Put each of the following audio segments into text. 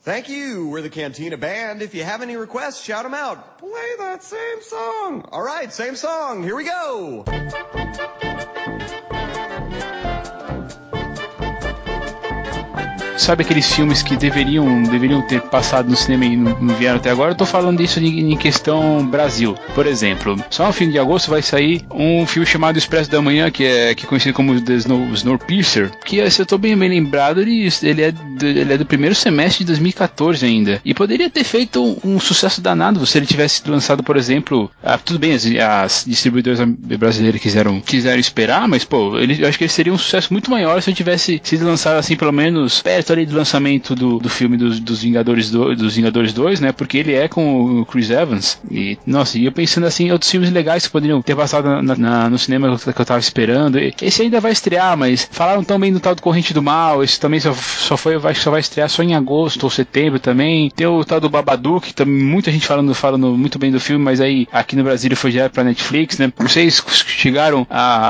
Thank you. We're the Cantina Band. If you have any requests, shout them out. Play that same song. All right, same song. Here we go. Sabe aqueles filmes que deveriam ter passado no cinema e não vieram até agora? Eu tô falando disso em questão Brasil. Por exemplo, só no fim de agosto vai sair um filme chamado Expresso da Manhã, que é conhecido como The Snowpiercer, que, se eu tô bem lembrado, ele é do primeiro semestre de 2014 ainda. E poderia ter feito um sucesso danado se ele tivesse lançado, por exemplo... tudo bem, as distribuidoras brasileiras quiseram esperar, mas, pô, eu acho que ele seria um sucesso muito maior se ele tivesse sido lançado, assim, pelo menos perto ali do lançamento do filme dos Vingadores 2, né? Porque ele é com o Chris Evans. E, nossa, e eu pensando assim, outros filmes legais que poderiam ter passado no cinema que eu tava esperando. Esse ainda vai estrear, mas falaram tão bem do tal do Corrente do Mal. Esse também só vai estrear só em agosto ou setembro também. Tem o tal do Babadook, que também muita gente falando muito bem do filme, mas aí aqui no Brasil foi direto pra Netflix, né? Vocês chegaram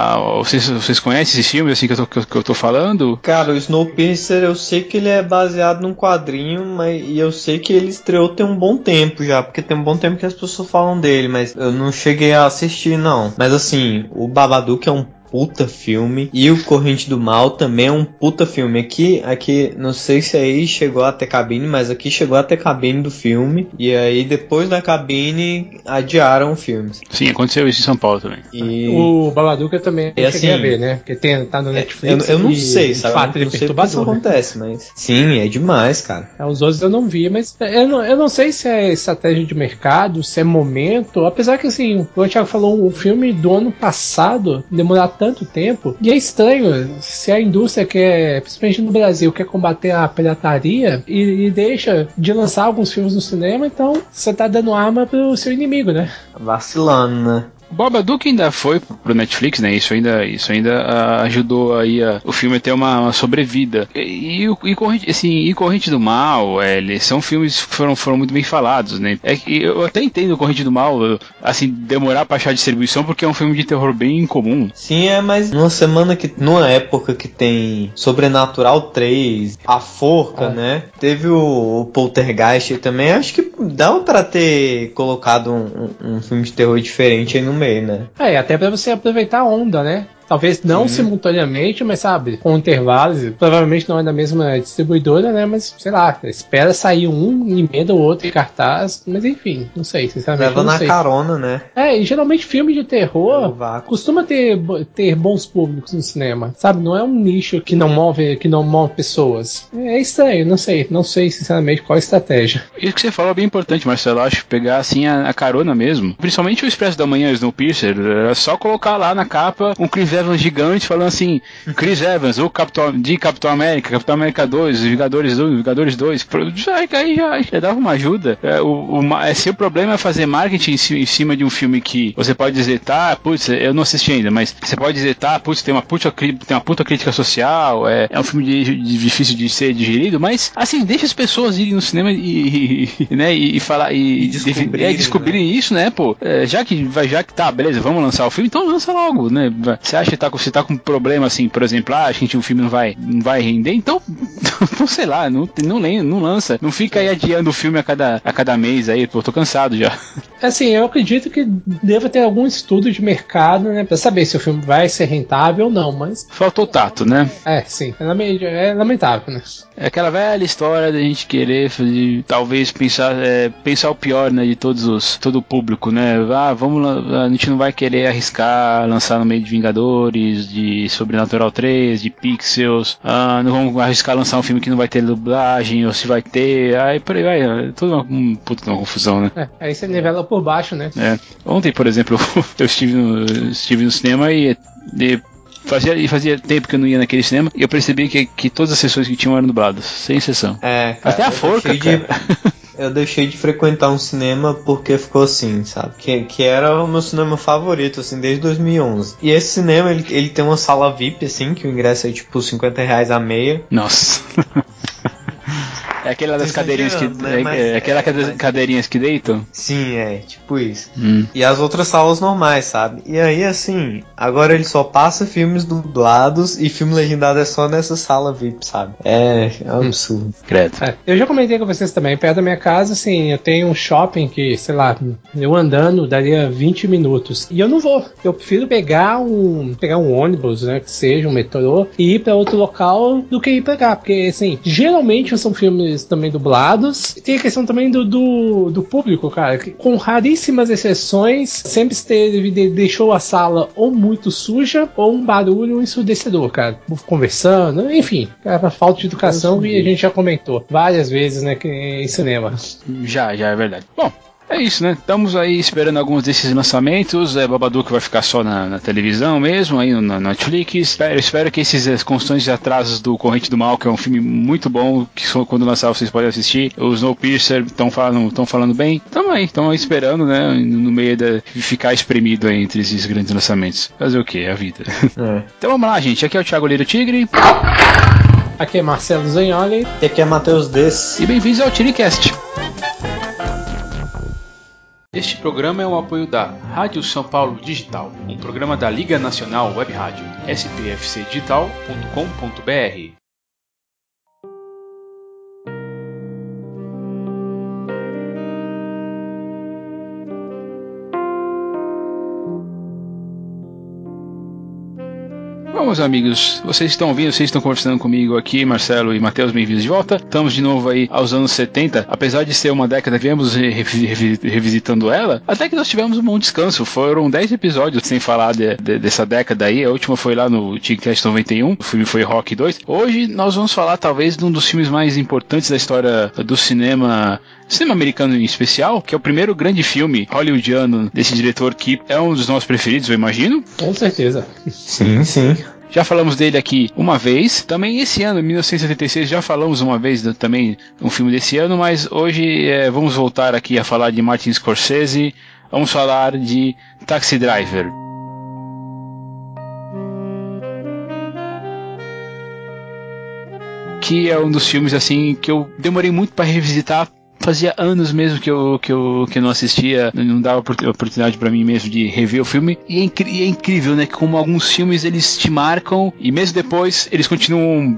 vocês conhecem esses filmes assim que eu tô falando? Cara, o Snowpiercer eu sei que ele é baseado num quadrinho, e eu sei que ele estreou tem um bom tempo já, porque tem um bom tempo que as pessoas falam dele, mas eu não cheguei a assistir não. Mas assim, o Babadook é um puta filme, e o Corrente do Mal também é um puta filme. Aqui, não sei se aí chegou até cabine, mas aqui chegou até cabine do filme, e aí depois da cabine adiaram o filme. Sim, aconteceu isso em São Paulo também. E o Babadook eu também cheguei a ver, né? Porque tá no Netflix. Eu não sei, sabe? De fato, eu não sei porque isso acontece, mas sim, é demais, cara. Os outros eu não vi, mas eu não sei se é estratégia de mercado, se é momento, apesar que assim, o Thiago falou, o filme do ano passado demorar tanto tempo, e é estranho se a indústria quer, principalmente no Brasil, quer combater a pirataria e deixa de lançar alguns filmes no cinema, então você tá dando arma pro seu inimigo, né? Vacilando, né? O Babadook ainda foi pro Netflix, né? Isso ainda ajudou aí o filme a ter uma sobrevida. E Corrente do Mal, são filmes que foram muito bem falados, né? Eu até entendo o Corrente do Mal, assim, demorar pra achar distribuição, porque é um filme de terror bem incomum. Sim, mas numa época que tem Sobrenatural 3, A Forca, né? Teve o Poltergeist também, acho que dá pra ter colocado um filme de terror diferente aí no meio, né? Até pra você aproveitar a onda, né? Talvez não simultaneamente, mas sabe, com intervalos, provavelmente não é da mesma distribuidora, né? Mas, sei lá, espera sair um e emenda o outro em cartaz, mas enfim, não sei, sinceramente. Leva na carona, né? E geralmente filme de terror costuma ter bons públicos no cinema, sabe? Não é um nicho que não move pessoas. É estranho, não sei sinceramente qual a estratégia. Isso que você falou é bem importante, Marcelo, acho, pegar assim a carona mesmo. Principalmente o Expresso da Manhã, Snowpiercer, é só colocar lá na capa um Chris Evans gigante falando assim, Chris Evans, o Capitão América 2, Vingadores 2, aí já dava uma ajuda. Se o problema é fazer marketing em cima de um filme que você pode dizer, eu não assisti ainda, mas você pode dizer, tem uma puta crítica social, é um filme difícil de ser digerido, mas assim, deixa as pessoas irem no cinema e falar e descobrirem, né? Isso, né, pô, já que tá, beleza, vamos lançar o filme, então lança logo, né? Você acha que você tá com um problema assim, por exemplo, a gente um filme não vai render, então sei lá, não lança, não fica aí adiando o filme a cada mês aí, pô, tô cansado já. Assim, eu acredito que deva ter algum estudo de mercado, né, pra saber se o filme vai ser rentável ou não, mas... Faltou tato, né? Sim, é lamentável, né? É aquela velha história da gente querer talvez pensar o pior, né, de todo o público, né? A gente não vai querer arriscar lançar no meio de Vingadores, de Sobrenatural 3, de Pixels, não vamos arriscar lançar um filme que não vai ter dublagem, ou se vai ter, aí por aí vai, é toda uma confusão, né? Aí você nivela por baixo, né? Ontem, por exemplo, eu estive no cinema e fazia tempo que eu não ia naquele cinema e eu percebi que todas as sessões que tinham eram dubladas, sem exceção. Cara, até a Forca, cara. Eu deixei de frequentar um cinema porque ficou assim, sabe? Que era o meu cinema favorito, assim, desde 2011. E esse cinema, ele tem uma sala VIP, assim, que o ingresso é tipo R$50 a meia. Nossa. É aquela das Tô cadeirinhas que. exagerando, né? Mas Cadeirinhas que deitam? Sim, tipo isso. E as outras salas normais, sabe? E aí, assim, agora ele só passa filmes dublados e filme legendado é só nessa sala VIP, sabe? É um absurdo. Credo. Eu já comentei com vocês também, perto da minha casa, assim, eu tenho um shopping que, sei lá, eu andando daria 20 minutos. E eu não vou. Eu prefiro pegar um ônibus, né, que seja um metrô, e ir pra outro local do que ir pra cá. Porque, assim, geralmente são filmes também dublados. E tem a questão também do público, cara, que, com raríssimas exceções, sempre deixou a sala ou muito suja ou um barulho ensurdecedor, cara. Conversando, enfim, cara, falta de educação e a gente já comentou várias vezes, né, que em cinema. Já é verdade. Bom, é isso, né? Estamos aí esperando alguns desses lançamentos. Babadook vai ficar só na televisão mesmo, aí na Netflix. Espero que esses constantes atrasos do Corrente do Mal, que é um filme muito bom, que quando lançar vocês podem assistir. Os Snowpiercer estão falando bem. Estamos aí esperando, né? No meio de ficar espremido aí entre esses grandes lançamentos. Fazer o que? É a vida. Então vamos lá, gente. Aqui é o Thiago Lira Tigre. Aqui é Marcelo Zagnoli. E aqui é Matheus Desse. E bem-vindos ao TiriCast. Este programa é um apoio da Rádio São Paulo Digital, um programa da Liga Nacional Web Rádio, spfcdigital.com.br. Vamos, amigos, vocês estão ouvindo, vocês estão conversando comigo aqui, Marcelo e Matheus, bem-vindos de volta. Estamos de novo aí aos anos 70, apesar de ser uma década, viemos revisitando ela, até que nós tivemos um bom descanso. Foram 10 episódios sem falar dessa década aí. A última foi lá no TiriCast 91, o filme foi Rocky 2. Hoje nós vamos falar talvez de um dos filmes mais importantes da história do cinema americano em especial, que é o primeiro grande filme hollywoodiano desse diretor que é um dos nossos preferidos, eu imagino. Com certeza. Sim. Já falamos dele aqui uma vez. Também esse ano, 1976, já falamos uma vez também um filme desse ano, mas hoje vamos voltar aqui a falar de Martin Scorsese. Vamos falar de Taxi Driver. Que é um dos filmes assim que eu demorei muito para revisitar. Fazia anos mesmo que eu não assistia, não dava oportunidade pra mim mesmo de rever o filme. E é incrível, né? Como alguns filmes eles te marcam e mesmo depois eles continuam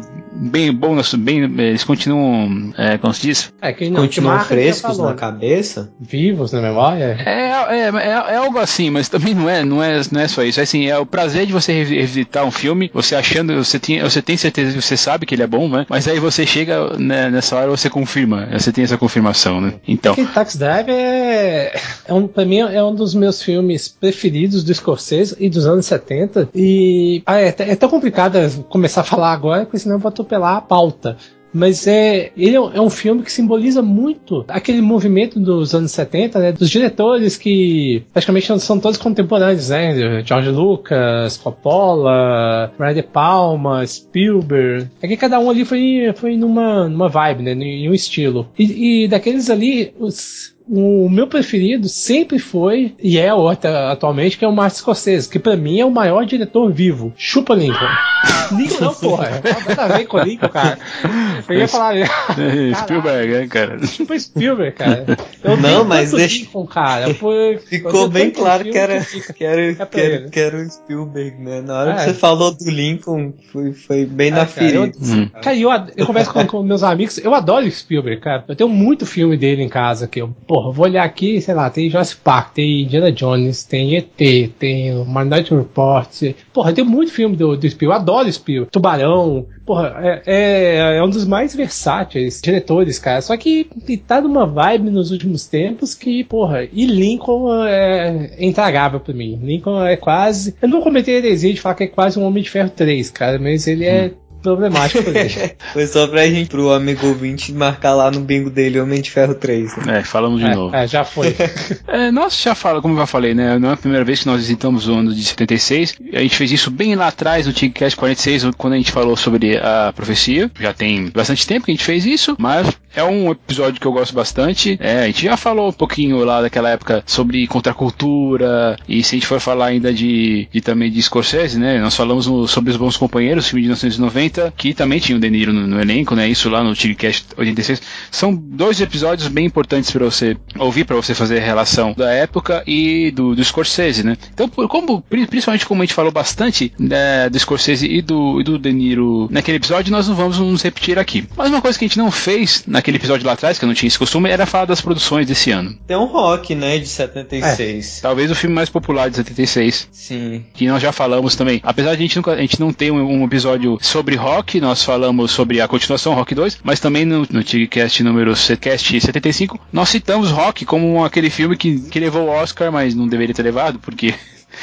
eles continuam, como se diz? Que não, continuam frescos falou, na cabeça, vivos na memória. É algo assim, mas também não é só isso. É assim, é o prazer de você revisitar um filme, você achando, você tem certeza que você sabe que ele é bom, né? Mas aí você chega, né, nessa hora você confirma, você tem essa confirmação, né? Então. Taxi Driver pra mim é um dos meus filmes preferidos do Scorsese e dos anos 70. E é tão complicado começar a falar agora, porque senão eu vou atropelar a pauta. Mas ele é um filme que simboliza muito aquele movimento dos anos 70, né? Dos diretores que praticamente são todos contemporâneos, né? George Lucas, Coppola, Brian De Palma, Spielberg. É que cada um ali foi numa vibe, né? Em um estilo. E daqueles ali, o meu preferido sempre foi, e é atualmente, que é o Martin Scorsese, que pra mim é o maior diretor vivo. Chupa Lincoln. Lincoln não, porra. Nada a ver com Lincoln, cara. Eu ia falar... Spielberg, né, cara? Chupa Spielberg, cara. Não, mas deixa... Lincoln, cara. Ficou bem claro que era o Spielberg, né? Na hora que você falou do Lincoln, foi bem na ferida. Cara, eu converso com meus amigos, eu adoro Spielberg, cara. Eu tenho muito filme dele em casa que eu vou olhar aqui, sei lá, tem Jurassic Park, tem Indiana Jones, tem ET, tem o Minority Report. Porra, tem muito filme do Spielberg, eu adoro Spielberg. Tubarão. Porra, é um dos mais versáteis diretores, cara. Só que tá numa vibe nos últimos tempos que, porra, e Lincoln é intragável pra mim. Lincoln é quase... Eu não vou cometer a heresia de falar que é quase um Homem de Ferro 3, cara, mas ele é problemático pra mim. Foi só pro amigo ouvinte marcar lá no bingo dele Homem de Ferro 3. Né? Falamos de novo. Já foi. Nós já falamos, como eu já falei, né? Não é a primeira vez que nós visitamos o ano de 76. A gente fez isso bem lá atrás, no TiriCast 46, quando a gente falou sobre a profecia. Já tem bastante tempo que a gente fez isso, mas é um episódio que eu gosto bastante. A gente já falou um pouquinho lá daquela época sobre contracultura, e se a gente for falar ainda também de Scorsese, né? Nós falamos sobre Os Bons Companheiros, filme de 1990. 70, que também tinha o De Niro no elenco, né? Isso lá no Tigrecast 86. São 2 episódios bem importantes para você ouvir, para você fazer a relação da época e do Scorsese, né? Então, principalmente como a gente falou bastante do Scorsese e do De Niro naquele episódio, nós não vamos nos repetir aqui. Mas uma coisa que a gente não fez naquele episódio lá atrás, que eu não tinha esse costume, era falar das produções desse ano. Tem um Rock, né, de 76. Talvez o filme mais popular de 76. Sim. Que nós já falamos também. Apesar de a gente não ter um episódio sobre Rock, nós falamos sobre a continuação Rock 2, mas também no Tigrecast número 75, nós citamos Rock como aquele filme que levou o Oscar, mas não deveria ter levado, porque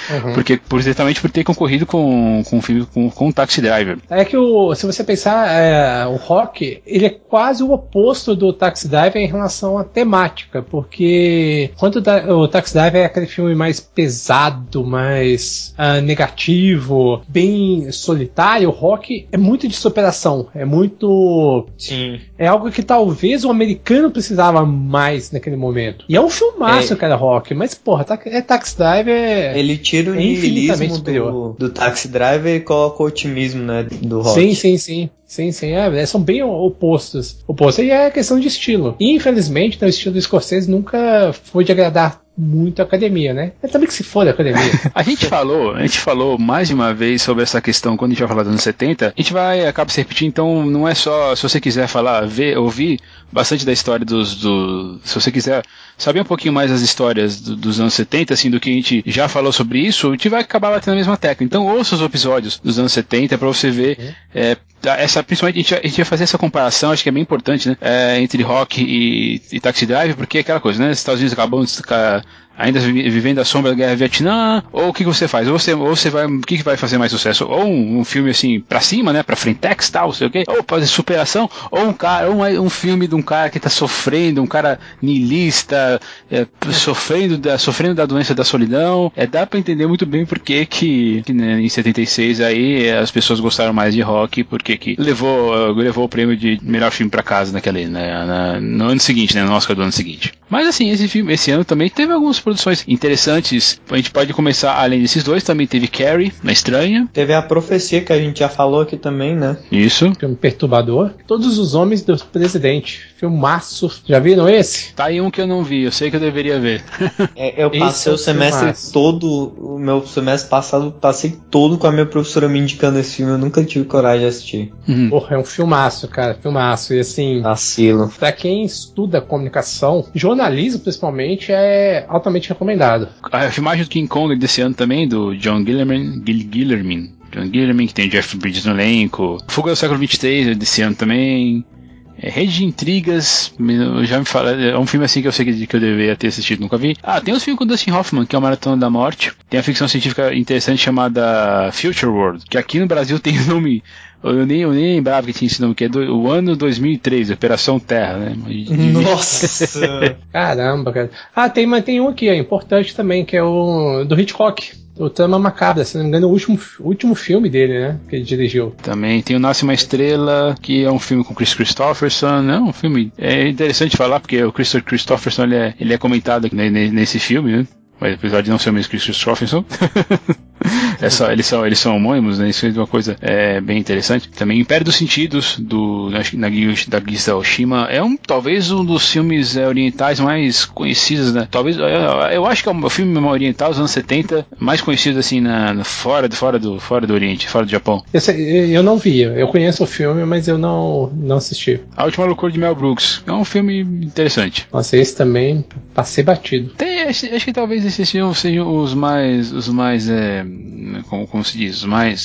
exatamente por ter concorrido com um filme com Taxi Driver. É que se você pensar, o Rock, ele é quase o oposto do Taxi Driver em relação à temática, porque enquanto o Taxi Driver é aquele filme mais pesado, mais negativo, bem solitário, o Rock é muito de superação, é muito... Sim. É algo que talvez o americano precisava mais naquele momento. E é um filmaço, cara, Rock, mas porra, Taxi Driver... Ele tira o nihilismo do Taxi Driver e coloca o otimismo, né, do Rock. Sim. São bem opostos. E é questão de estilo. E, infelizmente, o estilo do Scorsese nunca foi de agradar muito a academia, né? Mas também que se for da academia. A gente falou mais de uma vez sobre essa questão quando a gente vai falar dos anos 70. A gente acaba se repetindo, então não é só, se você quiser falar, ouvir bastante da história se você quiser saber um pouquinho mais das histórias dos anos 70, assim, do que a gente já falou sobre isso, a gente vai acabar batendo a mesma tecla. Então ouça os episódios dos anos 70 para você ver principalmente a gente vai fazer essa comparação, acho que é bem importante, né, entre Rock e Taxi Driver, porque é aquela coisa, né, os Estados Unidos acabam ainda vivendo a sombra da Guerra do Vietnã, ou o que você faz? Ou você vai, o que vai fazer mais sucesso? Ou um filme assim, pra cima, né, pra frentex, tal, sei o quê, ou fazer superação, ou um filme de um cara que tá sofrendo, um cara niilista, sofrendo da doença da solidão. Dá pra entender muito bem por que né, em 76 aí as pessoas gostaram mais de Rock, porque que levou o prêmio de melhor filme pra casa no ano seguinte, né, no Oscar do ano seguinte. Mas assim, esse ano também teve algumas produções interessantes. A gente pode começar, além desses dois, também teve Carrie, na Estranha. Teve A Profecia, que a gente já falou aqui também, né? Isso. Filme perturbador. Todos os Homens do Presidente. Filmaço. Já viram esse? Tá aí um que eu não vi, eu sei que eu deveria ver. Eu passei o semestre todo, o meu semestre passado, passei todo com a minha professora me indicando esse filme, eu nunca tive coragem de assistir. Porra, é um filmaço, cara, filmaço. E assim, vacilo. Pra quem estuda comunicação, jornalismo principalmente, é altamente recomendado. A filmagem do King Kong desse ano também, do John Guillermin, que tem o Jeff Bridges no elenco. Fuga do Século 23 desse ano também. Rede de Intrigas, já me fala, é um filme assim que eu sei que eu deveria ter assistido, nunca vi. Tem uns filmes com Dustin Hoffman, que é o Maratona da Morte. Tem a ficção científica interessante chamada Future World, que aqui no Brasil tem o nome, eu nem lembrava que tinha esse nome, que é o ano 2003, Operação Terra, né? Nossa! Caramba, cara. Tem um aqui, importante também, que é o do Hitchcock. O Trama Macabra, se não me engano, o último filme dele, né? Que ele dirigiu. Também tem o Nasce uma Estrela, que é um filme com Chris Christopherson. É um filme interessante falar, porque o Chris Christopherson ele é comentado nesse filme, né? Mas apesar de não ser o mesmo Chris Christopherson. Eles são homônimos, né? Isso é uma coisa bem interessante. Também Império dos Sentidos, da Gisa Oshima, é talvez um dos filmes orientais mais conhecidos, né? Talvez, eu acho que é o filme oriental dos anos 70 mais conhecido assim fora do Oriente, fora do Japão. Eu não vi, eu conheço o filme, mas eu não assisti. A Última Loucura de Mel Brooks, é um filme interessante. Nossa, esse também passei batido. Acho que talvez esses filmes sejam os mais como se diz, os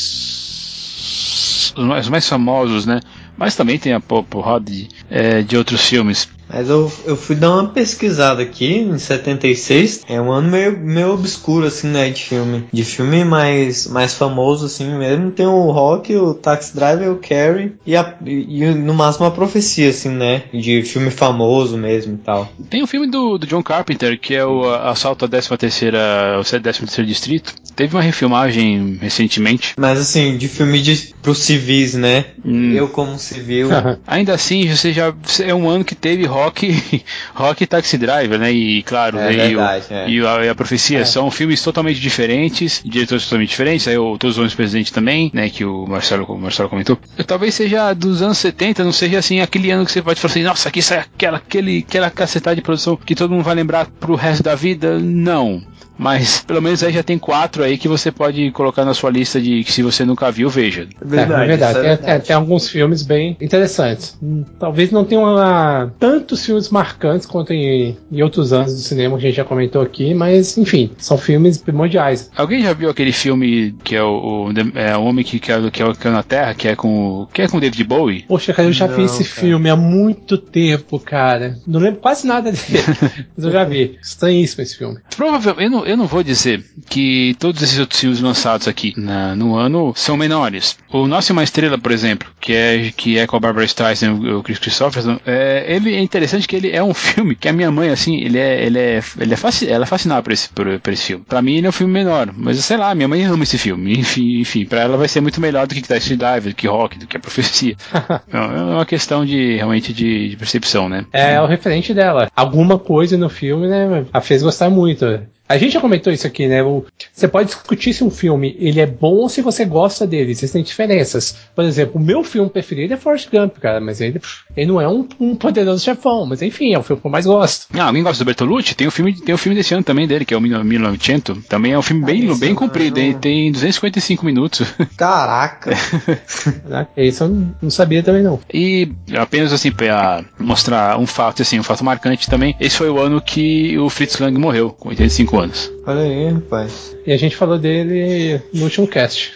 mais famosos, né? Mas também tem a porrada de outros filmes. Mas eu fui dar uma pesquisada aqui, em 76, é um ano meio obscuro, assim, né, de filme. De filme mais famoso, assim mesmo, tem o Rock, o Taxi Driver, o Carrie, e no máximo a Profecia, assim, né, de filme famoso mesmo e tal. Tem o filme do John Carpenter, que é o Assalto à 13ª Distrito, teve uma refilmagem recentemente. Mas assim, de filme pros civis, né? Eu como civil... Ainda assim, você é um ano que teve Rock e Taxi Driver, né? E claro, e a Profecia são filmes totalmente diferentes, diretores totalmente diferentes, aí o Todos os Homens Presentes também, né? Que o Marcelo comentou. Talvez seja dos anos 70, não seja assim aquele ano que você pode falar assim, nossa, aqui sai aquela cacetada de produção que todo mundo vai lembrar pro resto da vida. Não. Mas pelo menos aí já tem 4 aí que você pode colocar na sua lista de que se você nunca viu, veja. Verdade. Tem alguns filmes bem interessantes. Talvez não tenham tantos filmes marcantes quanto em outros anos do cinema que a gente já comentou aqui, mas enfim, são filmes primordiais. Alguém já viu aquele filme que é o Homem que caiu na Terra, que é com David Bowie? Poxa, cara, eu já vi esse filme há muito tempo, cara. Não lembro quase nada dele, mas eu já vi. Estranhíssimo esse filme. Provavelmente, eu não vou dizer que todos esses outros filmes lançados aqui no ano são menores. O Nasce uma Estrela, por exemplo, que é com a Barbra Streisand e o Chris Christopherson, ele é interessante que ele é um filme que a minha mãe, assim, ela é fascinada por esse filme. Pra mim ele é um filme menor, mas sei lá, minha mãe ama esse filme. Enfim, pra ela vai ser muito melhor do que Taxi Driver, do que Rock, do que a Profecia. É uma questão realmente de percepção, né? É o referente dela. Alguma coisa no filme, né, a fez gostar muito. A gente já comentou isso aqui, né? Você pode discutir se um filme ele é bom ou se você gosta dele. Existem diferenças. Por exemplo, o meu filme preferido é Forrest Gump, cara. Mas ele não é um poderoso chefão. Mas enfim, é o filme que eu mais gosto. Alguém gosta do Bertolucci? Tem um filme desse ano também dele, que é o 1900. Também é um filme bem comprido. Hein? Tem 255 minutos. Caraca! Isso eu não sabia também, não. E apenas assim, pra mostrar um fato marcante também, esse foi o ano que o Fritz Lang morreu, com 85 anos. Olha aí, rapaz. E a gente falou dele no último cast.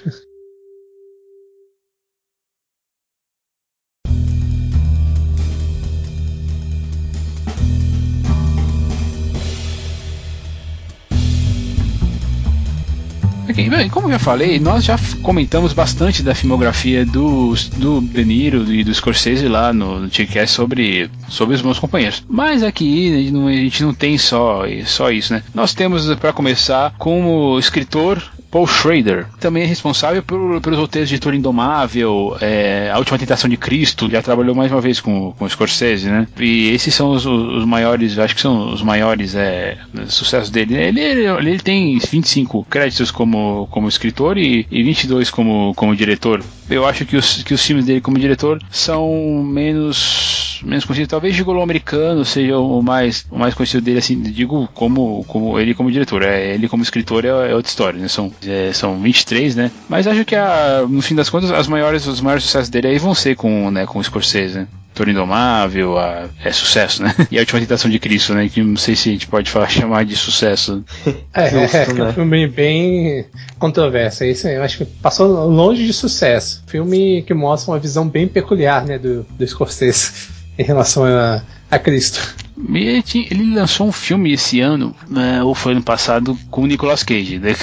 Bem, como eu já falei, nós já comentamos bastante da filmografia do De Niro e do Scorsese lá no TCast sobre os meus companheiros. Mas aqui a gente não tem só isso, né? Nós temos, para começar, como escritor Paul Schrader, também é responsável pelos roteiros de Toro Indomável, A Última Tentação de Cristo, já trabalhou mais uma vez com o Scorsese, né? E esses são os maiores, acho que são os maiores sucessos dele. Ele tem 25 créditos como escritor e 22 como diretor. Eu acho que os filmes dele como diretor são menos conhecidos. Talvez Gigolô Americano seja o mais conhecido dele, assim, digo como ele como diretor. Ele como escritor é outra história, né? São 23, né? Mas acho que no fim das contas os maiores sucessos dele aí vão ser com o Scorsese, né? Toro Indomável, é sucesso, né? E A Última Tentação de Cristo, né? Que não sei se a gente pode chamar de sucesso. Justo, né? Filme bem controverso. Isso eu acho que passou longe de sucesso. Filme que mostra uma visão bem peculiar, né, do Scorsese em relação a Cristo. Ele lançou um filme esse ano, né, ou foi ano passado, com o Nicolas Cage, né,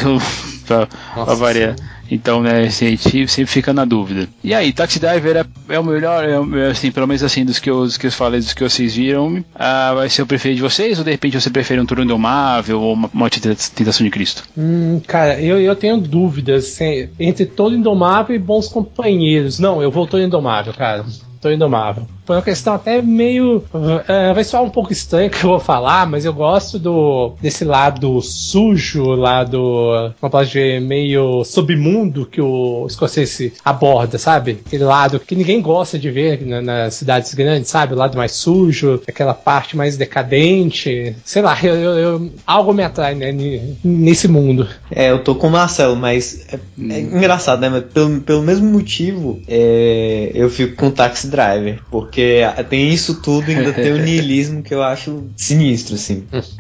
pra variar. Então, né, a gente sempre fica na dúvida. E aí, Taxi Driver é o melhor, assim, pelo menos assim, dos que eu falei, dos que vocês viram, vai ser o preferido de vocês, ou de repente você prefere um Toro Indomável ou uma Tentação de Cristo? Cara, eu tenho dúvidas entre Toro Indomável e Bons Companheiros. Não, eu vou Toro Indomável, cara. Toro Indomável. Foi uma questão até meio... vai soar um pouco estranho que eu vou falar, mas eu gosto desse lado sujo, como pode dizer, meio submundo que o Scorsese aborda, sabe? Aquele lado que ninguém gosta de ver nas cidades grandes, sabe? O lado mais sujo, aquela parte mais decadente. Sei lá, algo me atrai, né, nesse mundo. Eu tô com o Marcelo, mas é engraçado, né? Mas pelo mesmo motivo, eu fico com o Taxi Driver, porque tem isso tudo e ainda tem o niilismo que eu acho sinistro, assim.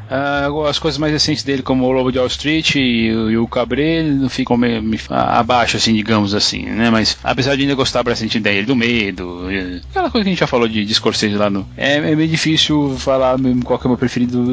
As coisas mais recentes dele, como o Lobo de Wall Street e o Cabré, não ficam meio abaixo, assim, digamos assim, né? Mas apesar de ainda gostar bastante da Ilha do Medo, aquela coisa que a gente já falou de Scorsese lá é meio difícil falar mesmo qual que é o meu preferido.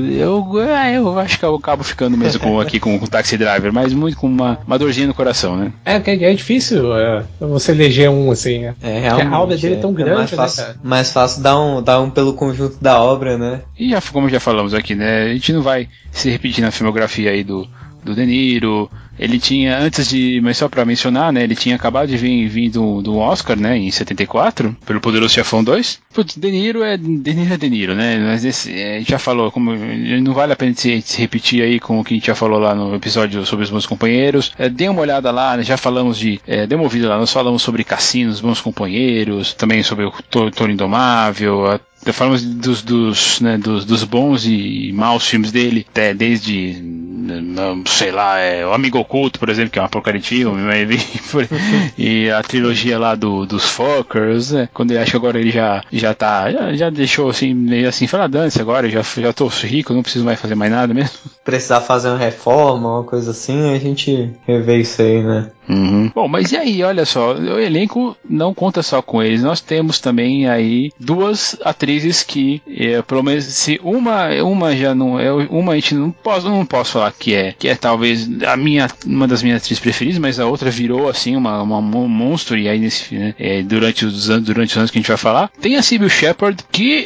Eu acho que eu acabo ficando mesmo com o Taxi Driver, mas muito com uma dorzinha no coração, né? É difícil você eleger um, assim. Realmente, a obra dele é tão grande, mais fácil dar um pelo conjunto da obra, né? E como já falamos aqui, né? A gente não vai se repetir na filmografia aí do do De Niro. Ele tinha, antes de, mas só pra mencionar, né, ele tinha acabado de vir do Oscar, né, em 74, pelo Poderoso Chefão 2. Putz, De Niro, né, mas a gente já falou, como não vale a pena se repetir aí com o que a gente já falou lá no episódio sobre os Bons Companheiros. Dê uma olhada lá, né, já falamos dê uma ouvida lá, nós falamos sobre Cassino, os Bons Companheiros, também sobre o Toro Indomável, falamos dos bons e maus filmes dele, até desde, sei lá, o Amigo Oculto, por exemplo, que é uma porcaria de filme, e a trilogia lá dos Fuckers, né, quando ele acha que agora ele já deixou assim, meio assim, fala, dane-se agora, já tô rico, não preciso mais fazer mais nada mesmo. Precisar fazer uma reforma, uma coisa assim, a gente revê isso aí, né? Uhum. Bom, mas e aí, olha só, o elenco não conta só com eles, nós temos também aí duas atrizes que, pelo menos, se uma já não é, uma a gente não posso falar que é talvez uma das minhas atrizes preferidas, mas a outra virou assim um monstro, e aí né, durante os anos que a gente vai falar, tem a Cybill Shepherd, que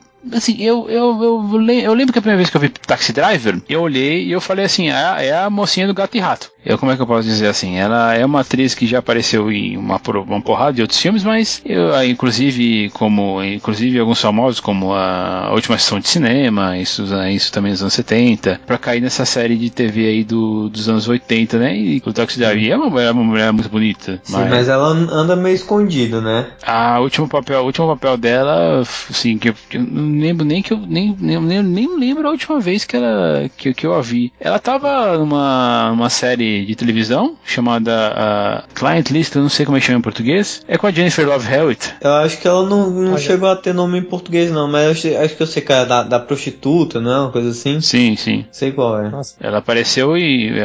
eu lembro que a primeira vez que eu vi Taxi Driver, eu olhei e eu falei assim, é a mocinha do Gato e Rato. Como é que eu posso dizer assim? Ela é uma atriz que já apareceu em uma porrada de outros filmes, mas inclusive alguns famosos, como a Última Sessão de Cinema, isso também nos anos 70, pra cair nessa série de TV aí dos anos 80, né? E o Taxi Driver é uma mulher muito bonita. Sim, mas ela anda meio escondida, né? O último papel dela, assim, que eu não lembro nem nem lembro a última vez que eu a vi. Ela tava numa série de televisão chamada Client List, eu não sei como é que chama em português. É com a Jennifer Love Hewitt. Eu acho que ela não chegou a ter nome em português não, mas acho que eu sei que é da prostituta, não é? Uma coisa assim? Sim, sim. Sei qual é. Nossa. Ela apareceu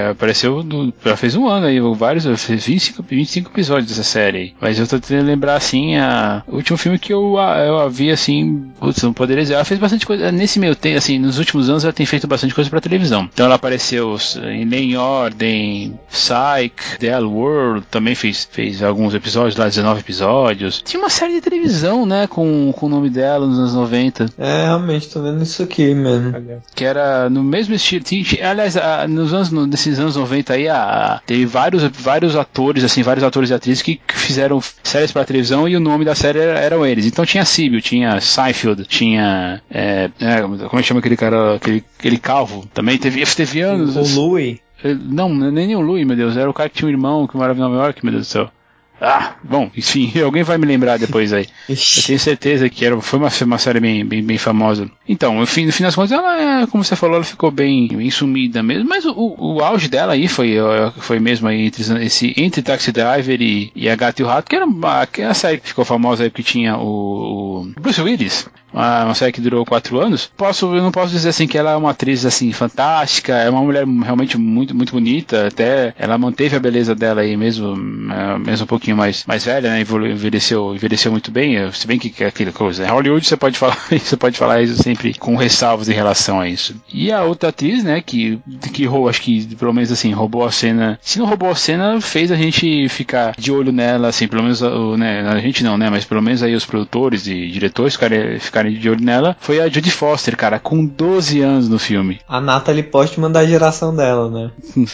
ela fez um ano aí, fez 25 episódios dessa série aí. Mas eu tô tentando lembrar assim, o último filme que eu a vi assim, putz, não poderia dizer, ela fez bastante coisa, nesse meio tempo, assim, nos últimos anos ela tem feito bastante coisa pra televisão. Então ela apareceu em Lei em Ordem, Psych, The L World, também fez alguns episódios lá, 19 episódios. Tinha uma série de televisão, né, com o nome dela nos anos 90. Realmente, tô vendo isso aqui mesmo. Que era no mesmo estilo. Aliás, nesses anos 90 aí, teve vários atores, assim, vários atores e atrizes que fizeram séries pra televisão e o nome da série eram eles. Então tinha Cybill, tinha Seinfeld, tinha como é que chama aquele cara, aquele calvo? Também teve anos. O Louie? Não, nem o Louie, meu Deus, era o cara que tinha um irmão que morava em Nova York, meu Deus do céu. Bom, enfim, alguém vai me lembrar depois aí. Eu tenho certeza que foi uma série bem famosa. Então, no fim das contas, ela, como você falou, ela ficou bem sumida mesmo, mas o auge dela aí foi mesmo aí entre Taxi Driver e A Gata e o Rato, que era a série que ficou famosa aí, porque tinha o Bruce Willis. Uma série que durou 4 anos. Eu não posso dizer assim que ela é uma atriz assim fantástica, é uma mulher realmente muito, muito bonita, até ela manteve a beleza dela aí mesmo um pouquinho mais velha, né? Envelheceu muito bem, se bem que é aquela coisa, né? Hollywood você pode falar isso sempre com ressalvas em relação a isso. E a outra atriz, né, que acho que pelo menos assim, roubou a cena, se não roubou a cena, fez a gente ficar de olho nela, assim, pelo menos a gente não, né, mas pelo menos aí os produtores e diretores ficarem de olho nela, foi a Jodie Foster, cara, com 12 anos no filme. A Natalie Portman da geração dela, né?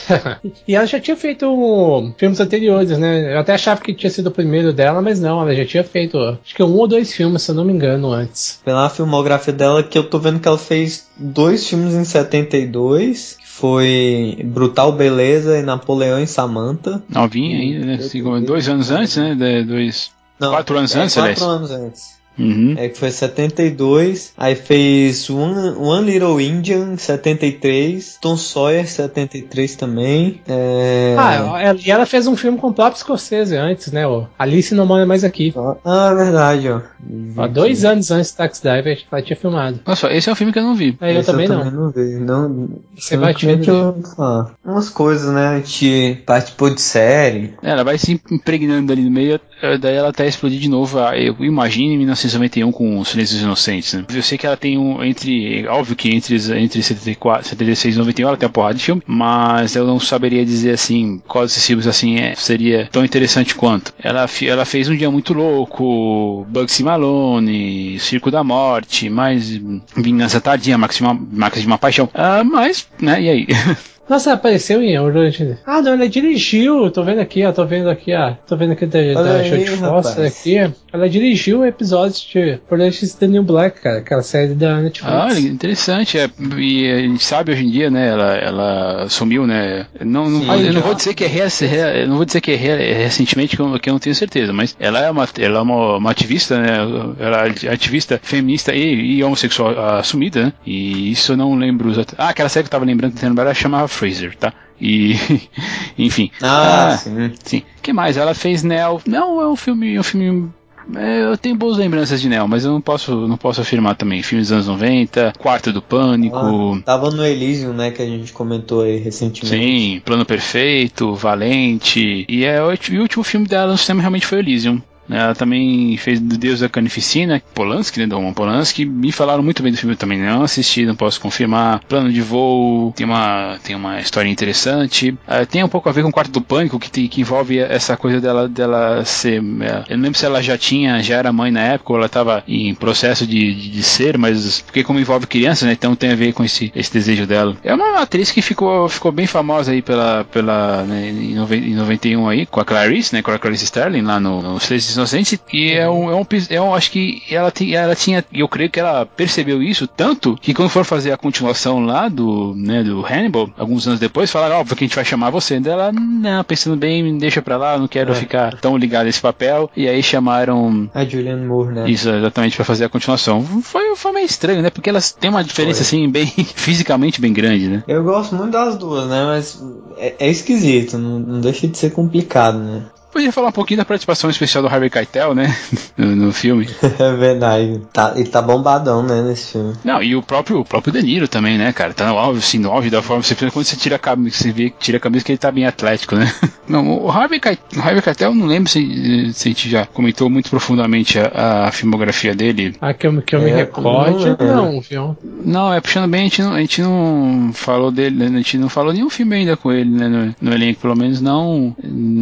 E ela já tinha feito filmes anteriores, né? Eu até achava que tinha sido o primeiro dela, mas não, ela já tinha feito, acho que 1 ou 2 filmes, se eu não me engano, antes. Pela filmografia dela, que eu tô vendo que ela fez 2 filmes em 72, que foi Brutal Beleza e Napoleão e Samantha. Novinha ainda, né? 2 anos antes, né? 4 anos antes, aliás. 4 anos antes. Uhum. Que foi 72. Aí fez One Little Indian 73, Tom Sawyer 73 também. E ela fez um filme com o próprio Scorsese antes, né? Alice Não Mora Mais Aqui. É verdade, ó. 2 anos antes do Taxi Driver ela tinha filmado. Nossa, esse é um filme que eu não vi. Eu também não. não vi. Você vai te ver. Umas coisas, né? A gente participou de série. Ela vai se impregnando ali no meio, daí ela até explodir de novo. Eu imagino em 1991 com Os Silêncios Inocentes, né? Eu sei que ela tem óbvio que entre 76 e 91 ela tem uma porrada de filme, mas eu não saberia dizer assim, qual desses filmes assim seria tão interessante quanto. Ela fez Um Dia Muito Louco, Bugsy Malone, Circo da Morte, mais Vingança Tardia, Máxima de uma Paixão. Mas, né, e aí? Nossa, ela apareceu em Orange. Ah, não, ela dirigiu. Tô vendo aqui, ó. Tô vendo aqui da Jodie Foster aqui. Ela dirigiu episódios de Orange is the New Black, cara. Aquela série da Netflix. Ah, interessante. E a gente sabe hoje em dia, né? Ela sumiu, né? Eu não vou dizer que é recentemente, que eu não tenho certeza, mas ela é uma ativista, né? Ela é ativista feminista e homossexual assumida, né? E isso eu não lembro exatamente. Ah, aquela série que eu tava lembrando, ela chamava Fraser, tá? E enfim. Sim. O que mais? Ela fez Nell. Não, é um filme. Eu tenho boas lembranças de Nell, mas eu não posso afirmar também. Filmes dos anos 90, Quarto do Pânico. Tava no Elysium, né, que a gente comentou aí recentemente. Sim, Plano Perfeito, Valente. E o último filme dela no cinema realmente foi Elysium. Ela também fez Do Deus da Carnificina, Polanski, né, do Roman Polanski. Me falaram muito bem do filme, eu também não assisti, não posso confirmar. Plano de Voo, tem uma história interessante. Tem um pouco a ver com o Quarto do Pânico, que envolve essa coisa dela ser... eu não lembro se ela já era mãe na época, ou ela estava em processo de ser, mas porque como envolve crianças, né, então tem a ver com esse desejo dela. É uma atriz que ficou bem famosa aí né, em 91 aí, com a Clarice, né, com a Clarice Sterling, lá no Silêncio Inocente, e acho que ela tinha, eu creio que ela percebeu isso tanto que quando for fazer a continuação lá do Hannibal, alguns anos depois, falaram, óbvio que a gente vai chamar você. Ela, não, pensando bem, deixa pra lá, não quero ficar tão ligado a esse papel, e aí chamaram a Julianne Moore, né? Isso, exatamente, pra fazer a continuação. Foi meio estranho, né, porque elas têm uma diferença assim, bem, fisicamente bem grande, né? Eu gosto muito das duas, né, mas é esquisito, não deixa de ser complicado, né? Podia falar um pouquinho da participação especial do Harvey Keitel, né? no filme. É verdade. Ele tá bombadão, né, nesse filme. Não, e o próprio De Niro também, né, cara? Tá no auge da forma. Quando você tira a camisa, tira a camisa que ele tá bem atlético, né? Não, o Harvey Keitel, não lembro se a gente já comentou muito profundamente a filmografia dele. Que eu me recorde, não, viu? Não, puxando bem, a gente não falou dele, né? A gente não falou nenhum filme ainda com ele, né? No elenco, pelo menos não,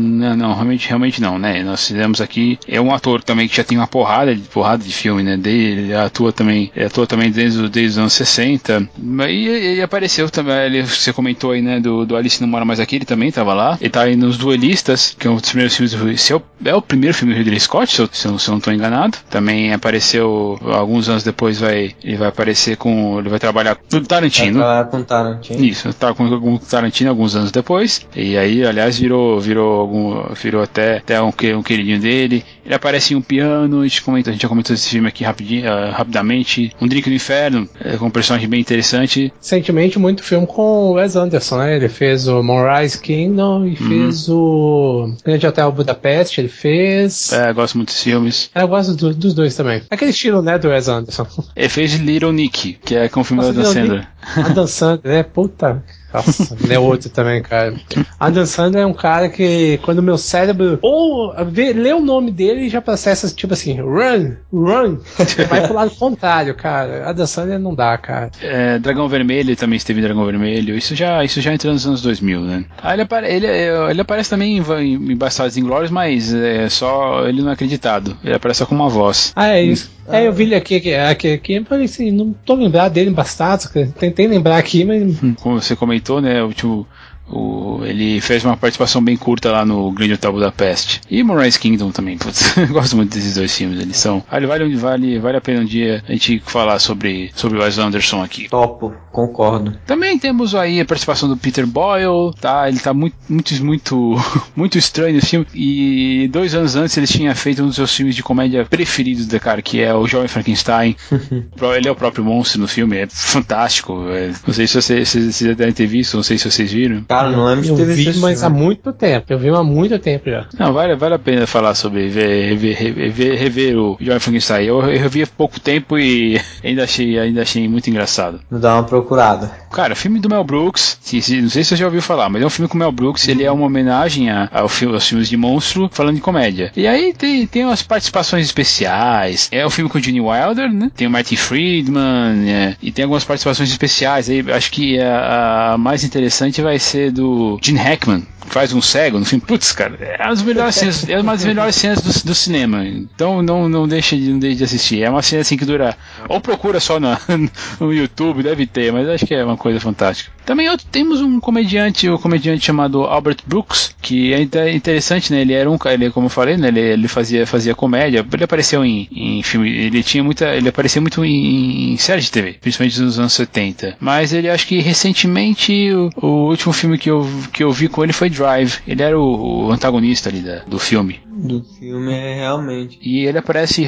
realmente não, né? Nós fizemos aqui, é um ator também que já tem uma porrada de filme, né? Ele atua também desde os anos 60, e ele apareceu também, você comentou aí, né? Do Alice Não Mora Mais Aqui, ele também tava lá, ele tá aí nos Duelistas, que é um dos primeiros filmes é o primeiro filme do Ridley Scott, se eu não estou enganado. Também apareceu, alguns anos depois ele vai aparecer ele vai trabalhar com o Tarantino. Vai trabalhar com o Tarantino. Isso, tá com o Tarantino alguns anos depois, e aí, aliás, virou até um queridinho dele. Ele aparece em Um Piano, a gente já comentou esse filme aqui rapidamente. Um Drink no Inferno, com um personagem bem interessante. Recentemente, muito filme com o Wes Anderson, né? Ele fez o Moonrise Kingdom e fez o Grande Hotel Budapeste, ele fez... gosto muito desses filmes. Eu gosto dos dois também. Aquele estilo, né, do Wes Anderson. Ele fez Little Nick, que é com o filme da Dan Sandler. Adam Sandler, né? Puta... Nossa, é outro também, cara. Adam Sandler é um cara que, quando o meu cérebro lê o nome dele, já processa tipo assim, run, vai pro lado contrário, cara. Adam Sandler não dá, cara. Dragão Vermelho, ele também esteve em Dragão Vermelho, isso já entra nos anos 2000, né? Ele aparece também em Bastardos Inglórios, mas ele não é acreditado, ele aparece só com uma voz. É isso. Eu vi ele aqui, eu falei assim, não tô lembrado dele em Bastardos, tentei lembrar aqui, mas... Como você comentou, né, ele fez uma participação bem curta lá no Grande Hotel Budapeste. E Moonrise Kingdom também, putz, eu gosto muito desses dois filmes, eles são... Vale a pena um dia a gente falar sobre o Wes Anderson aqui. Topo, concordo. Também temos aí a participação do Peter Boyle, tá? Ele tá muito estranho nesse filme, e 2 anos antes ele tinha feito um dos seus filmes de comédia preferidos da cara, que é o Jovem Frankenstein. Ele é o próprio monstro no filme, é fantástico. Não sei se vocês já devem ter visto, não sei se vocês viram. Cara, não lembro de ter visto isso. Mas há muito tempo. Eu vi há muito tempo já. Não, vale a pena falar sobre rever o Jovem Frankenstein. Eu revi há pouco tempo e ainda achei muito engraçado. Vou dar uma procurada. Cara, filme do Mel Brooks, não sei se você já ouviu falar, mas é um filme com o Mel Brooks, ele é uma homenagem aos filmes de monstro, falando de comédia. E aí tem umas participações especiais. É um filme com o Gene Wilder, né? Tem o Martin Friedman, e tem algumas participações especiais. Aí acho que a mais interessante vai ser do Gene Hackman, que faz um cego no filme. Putz, cara, é uma das melhores cenas do cinema. Então não deixe de assistir. É uma cena assim que dura, ou procura só no YouTube, deve ter, mas acho que é uma coisa fantástica. Também temos um comediante, chamado Albert Brooks, que é interessante, né? Ele, como eu falei, né? Ele fazia comédia. Ele apareceu em filme, ele apareceu muito em séries de TV, principalmente nos anos 70. Mas ele, acho que recentemente, o último filme que eu vi com ele foi Drive. Ele era o antagonista ali do filme. Do filme, realmente. E ele aparece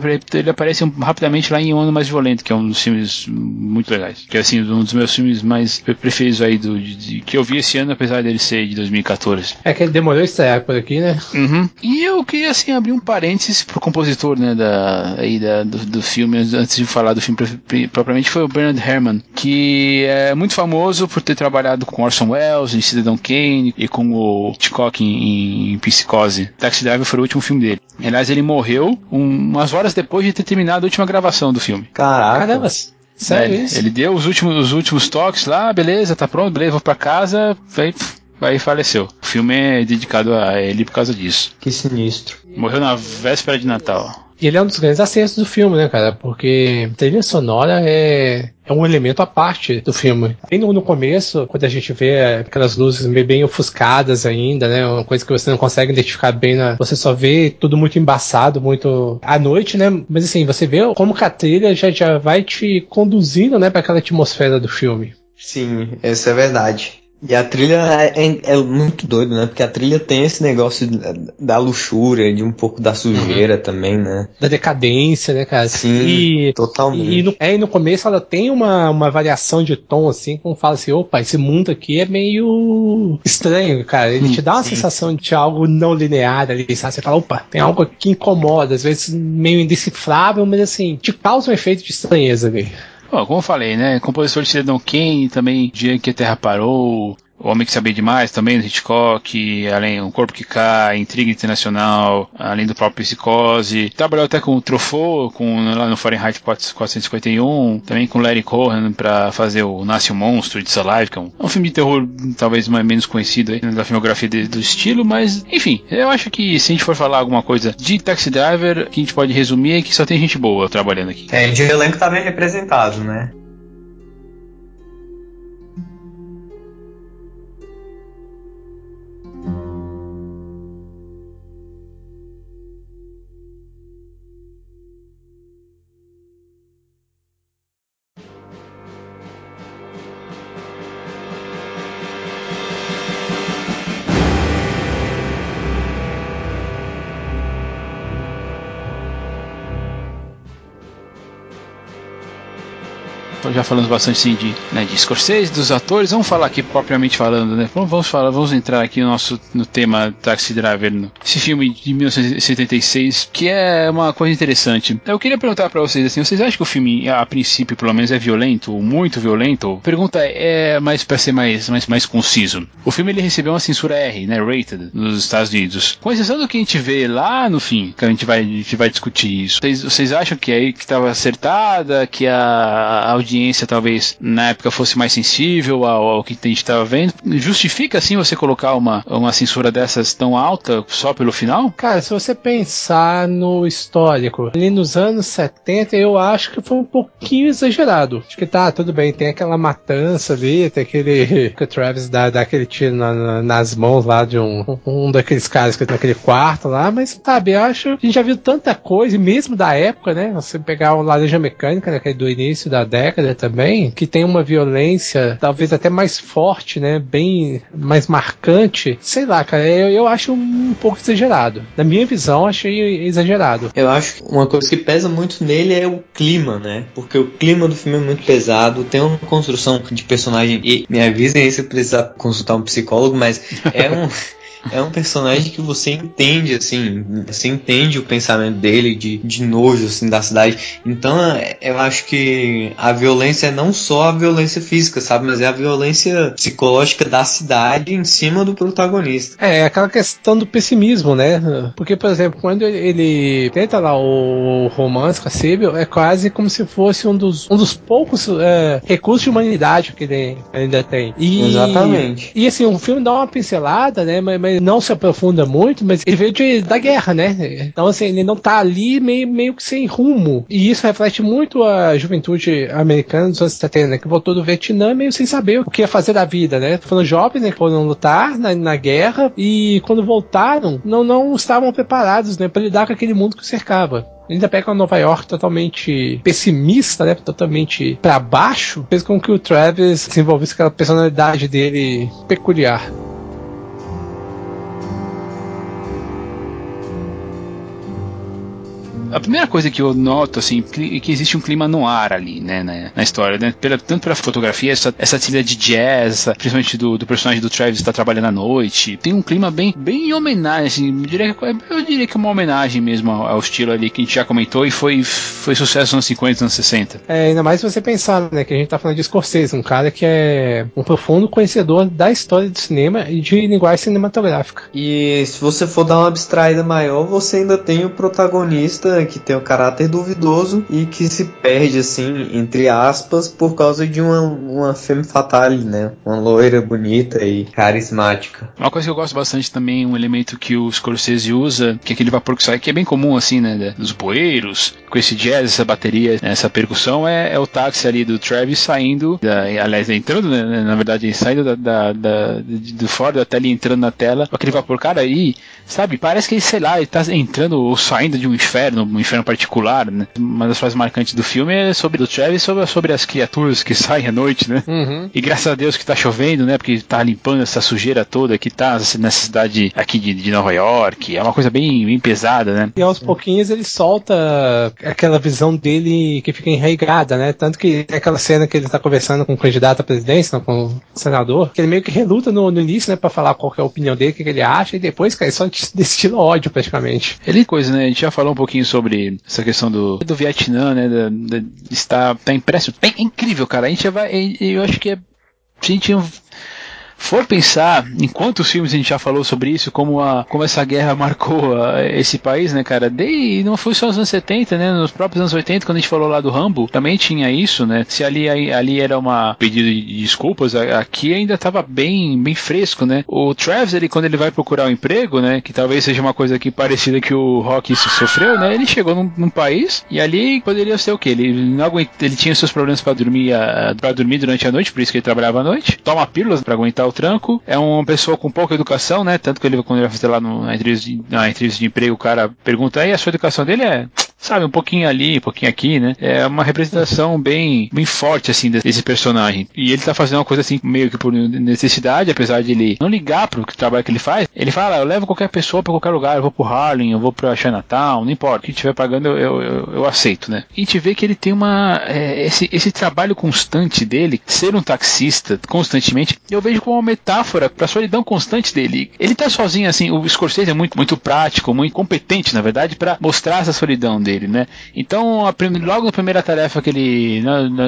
rapidamente lá em Um Ano Mais Violento, que é um dos filmes muito legais. Que é assim, um dos meus filmes mais preferidos aí que eu vi esse ano, apesar dele ser de 2014. É que ele demorou a estrear por aqui, né? Uhum. E eu queria, assim, abrir um parênteses pro compositor, né, do filme, antes de falar do filme propriamente, foi o Bernard Herrmann, que é muito famoso por ter trabalhado com Orson Welles em Cidadão Kane e com o Hitchcock em Psicose. Taxi Driver foi o último filme dele. Aliás, ele morreu umas horas depois de ter terminado a última gravação do filme. Caraca. Caramba, sério isso? Ele deu os últimos toques lá, beleza, tá pronto, beleza, vou pra casa, aí faleceu. O filme é dedicado a ele por causa disso. Que sinistro. Morreu na véspera de Natal. E ele é um dos grandes acertos do filme, né, cara? Porque a trilha sonora é um elemento à parte do filme. Bem no começo, quando a gente vê aquelas luzes bem ofuscadas ainda, né? Uma coisa que você não consegue identificar bem, você só vê tudo muito embaçado, muito à noite, né? Mas assim, você vê como que a trilha já vai te conduzindo, né, para aquela atmosfera do filme. Sim, essa é verdade. E a trilha é muito doido, né? Porque a trilha tem esse negócio da luxúria, de um pouco da sujeira também, né? Da decadência, né, cara? Sim, totalmente. E no começo ela tem uma variação de tom, assim, como fala assim, opa, esse mundo aqui é meio estranho, cara. Ele te dá uma sensação de algo não linear ali, sabe? Você fala, opa, tem algo que incomoda, às vezes meio indecifrável, mas assim, te causa um efeito de estranheza ali. Bom, como eu falei, né? Compositor de Cidadão Kane, também Dia que a Terra Parou, O Homem que Sabia Demais, também do Hitchcock, além Um Corpo que Cai, Intriga Internacional, além do próprio Psicose. Trabalhou até com o Truffaut, lá no Fahrenheit 451, também com Larry Cohen para fazer o Nasce um Monstro, It's Alive, que é um filme de terror talvez menos conhecido aí, da filmografia do estilo, mas enfim, eu acho que se a gente for falar alguma coisa de Taxi Driver, que a gente pode resumir é que só tem gente boa trabalhando aqui. E o elenco tá bem representado, né? Já falamos bastante sim de Scorsese, dos atores, vamos falar aqui propriamente falando, né? Vamos entrar aqui no tema Taxi Driver, esse filme de 1976, que é uma coisa interessante. Eu queria perguntar pra vocês assim, vocês acham que o filme, a princípio, pelo menos é violento, ou muito violento? A pergunta é mais pra ser mais conciso. O filme ele recebeu uma censura R, né, rated, nos Estados Unidos. Com exceção do que a gente vê lá no fim, que a gente vai discutir isso. Vocês acham que aí que estava acertada, que a audiência talvez na época fosse mais sensível ao que a gente estava vendo? Justifica assim você colocar uma censura dessas tão alta só pelo final? Cara, se você pensar no histórico, ali nos anos 70 eu acho que foi um pouquinho exagerado. Acho que tá, tudo bem, tem aquela matança ali, tem aquele que o Travis dá aquele tiro nas mãos lá de um daqueles caras que tá naquele quarto lá, mas sabe, eu acho que a gente já viu tanta coisa, mesmo da época, né? Você pegar o Laranja Mecânica, né, que é do início da década também, que tem uma violência talvez até mais forte, né, bem mais marcante, sei lá, cara, eu acho um pouco exagerado. Na minha visão, achei exagerado. Eu acho que uma coisa que pesa muito nele é o clima, né, porque o clima do filme é muito pesado, tem uma construção de personagem, e me avisem aí se eu precisar consultar um psicólogo, mas é um personagem que você entende, assim, você entende o pensamento dele de nojo, assim, da cidade. Então, eu acho que a violência é não só a violência física, sabe? Mas é a violência psicológica da cidade em cima do protagonista. É aquela questão do pessimismo, né? Porque, por exemplo, quando ele tenta lá o romance com a Sybil, é quase como se fosse um dos poucos recursos de humanidade que ele ainda tem. Exatamente. E assim, o filme dá uma pincelada, né? Mas ele não se aprofunda muito, mas ele veio da guerra, né? Então, assim, ele não tá ali meio que sem rumo. E isso reflete muito a juventude americana dos anos 70, né? Que voltou do Vietnã meio sem saber o que ia fazer da vida, né? Foram jovens, né? Que foram lutar na guerra e quando voltaram, não estavam preparados, né? Pra lidar com aquele mundo que o cercava. Ainda pega uma Nova York totalmente pessimista, né? Totalmente pra baixo, fez com que o Travis desenvolvesse aquela personalidade dele peculiar. A primeira coisa que eu noto, assim, é que existe um clima no ar ali, né, na história, né? Tanto pela fotografia, essa trilha de jazz, principalmente do personagem do Travis estar trabalhando à noite, tem um clima bem em homenagem, assim, eu diria que é uma homenagem mesmo ao estilo ali que a gente já comentou e foi sucesso nos anos 50, anos 60. Ainda mais se você pensar, né, que a gente tá falando de Scorsese, um cara que é um profundo conhecedor da história do cinema e de linguagem cinematográfica. E se você for dar uma abstraída maior, você ainda tem o protagonista que tem um caráter duvidoso e que se perde, assim, entre aspas, por causa de uma femme fatale, né? Uma loira bonita e carismática. Uma coisa que eu gosto bastante também, um elemento que o Scorsese usa, que é aquele vapor que sai, que é bem comum, assim, né? Dos bueiros, com esse jazz, essa bateria, essa percussão, é o táxi ali do Travis saindo, aliás, entrando, né, na verdade, saindo do fora da tela e entrando na tela, com aquele vapor, cara, aí, sabe, parece que ele, sei lá, ele tá entrando ou saindo de um inferno particular, né? Uma das frases marcantes do filme é sobre o Travis, sobre as criaturas que saem à noite, né? Uhum. E graças a Deus que tá chovendo, né? Porque tá limpando essa sujeira toda que tá nessa cidade aqui de Nova York. É uma coisa bem pesada, né? E aos pouquinhos ele solta aquela visão dele que fica enraigada, né? Tanto que tem aquela cena que ele tá conversando com o candidato à presidência, com o senador, que ele meio que reluta no início, né? Pra falar qual que é a opinião dele, o que ele acha, e depois, cara, ele só destila ódio praticamente. Ele coisa, né? A gente já falou um pouquinho sobre essa questão do Vietnã, né? Tá impressionante. É incrível, cara. A gente vai. Eu acho que se a gente for pensar em quantos filmes a gente já falou sobre isso, como essa guerra marcou esse país, né, cara? Não foi só nos anos 70, né? Nos próprios anos 80, quando a gente falou lá do Rambo, também tinha isso, né? Se ali era uma pedido de desculpas, aqui ainda estava bem fresco, né? O Travis, quando ele vai procurar um emprego, né? Que talvez seja uma coisa aqui parecida que o Rocky sofreu, né? Ele chegou num país e ali poderia ser o quê? Ele tinha seus problemas para dormir durante a noite, por isso que ele trabalhava à noite, toma pílulas para aguentar o tranco, é uma pessoa com pouca educação, né? Tanto que quando ele vai fazer lá na entrevista de emprego, o cara pergunta, aí a sua educação dele sabe, um pouquinho ali, um pouquinho aqui, né? É uma representação bem forte, assim, desse personagem. E ele tá fazendo uma coisa, assim, meio que por necessidade, apesar de ele não ligar pro trabalho que ele faz. Ele fala, eu levo qualquer pessoa pra qualquer lugar, eu vou pro Harlem, eu vou pra Chinatown, não importa, o que estiver pagando eu aceito, né? E a gente vê que ele tem esse trabalho constante dele, ser um taxista constantemente, eu vejo como uma metáfora pra solidão constante dele. Ele tá sozinho, assim, o Scorsese é muito prático, muito competente, na verdade, pra mostrar essa solidão dele, né? Então, logo na primeira tarefa que ele,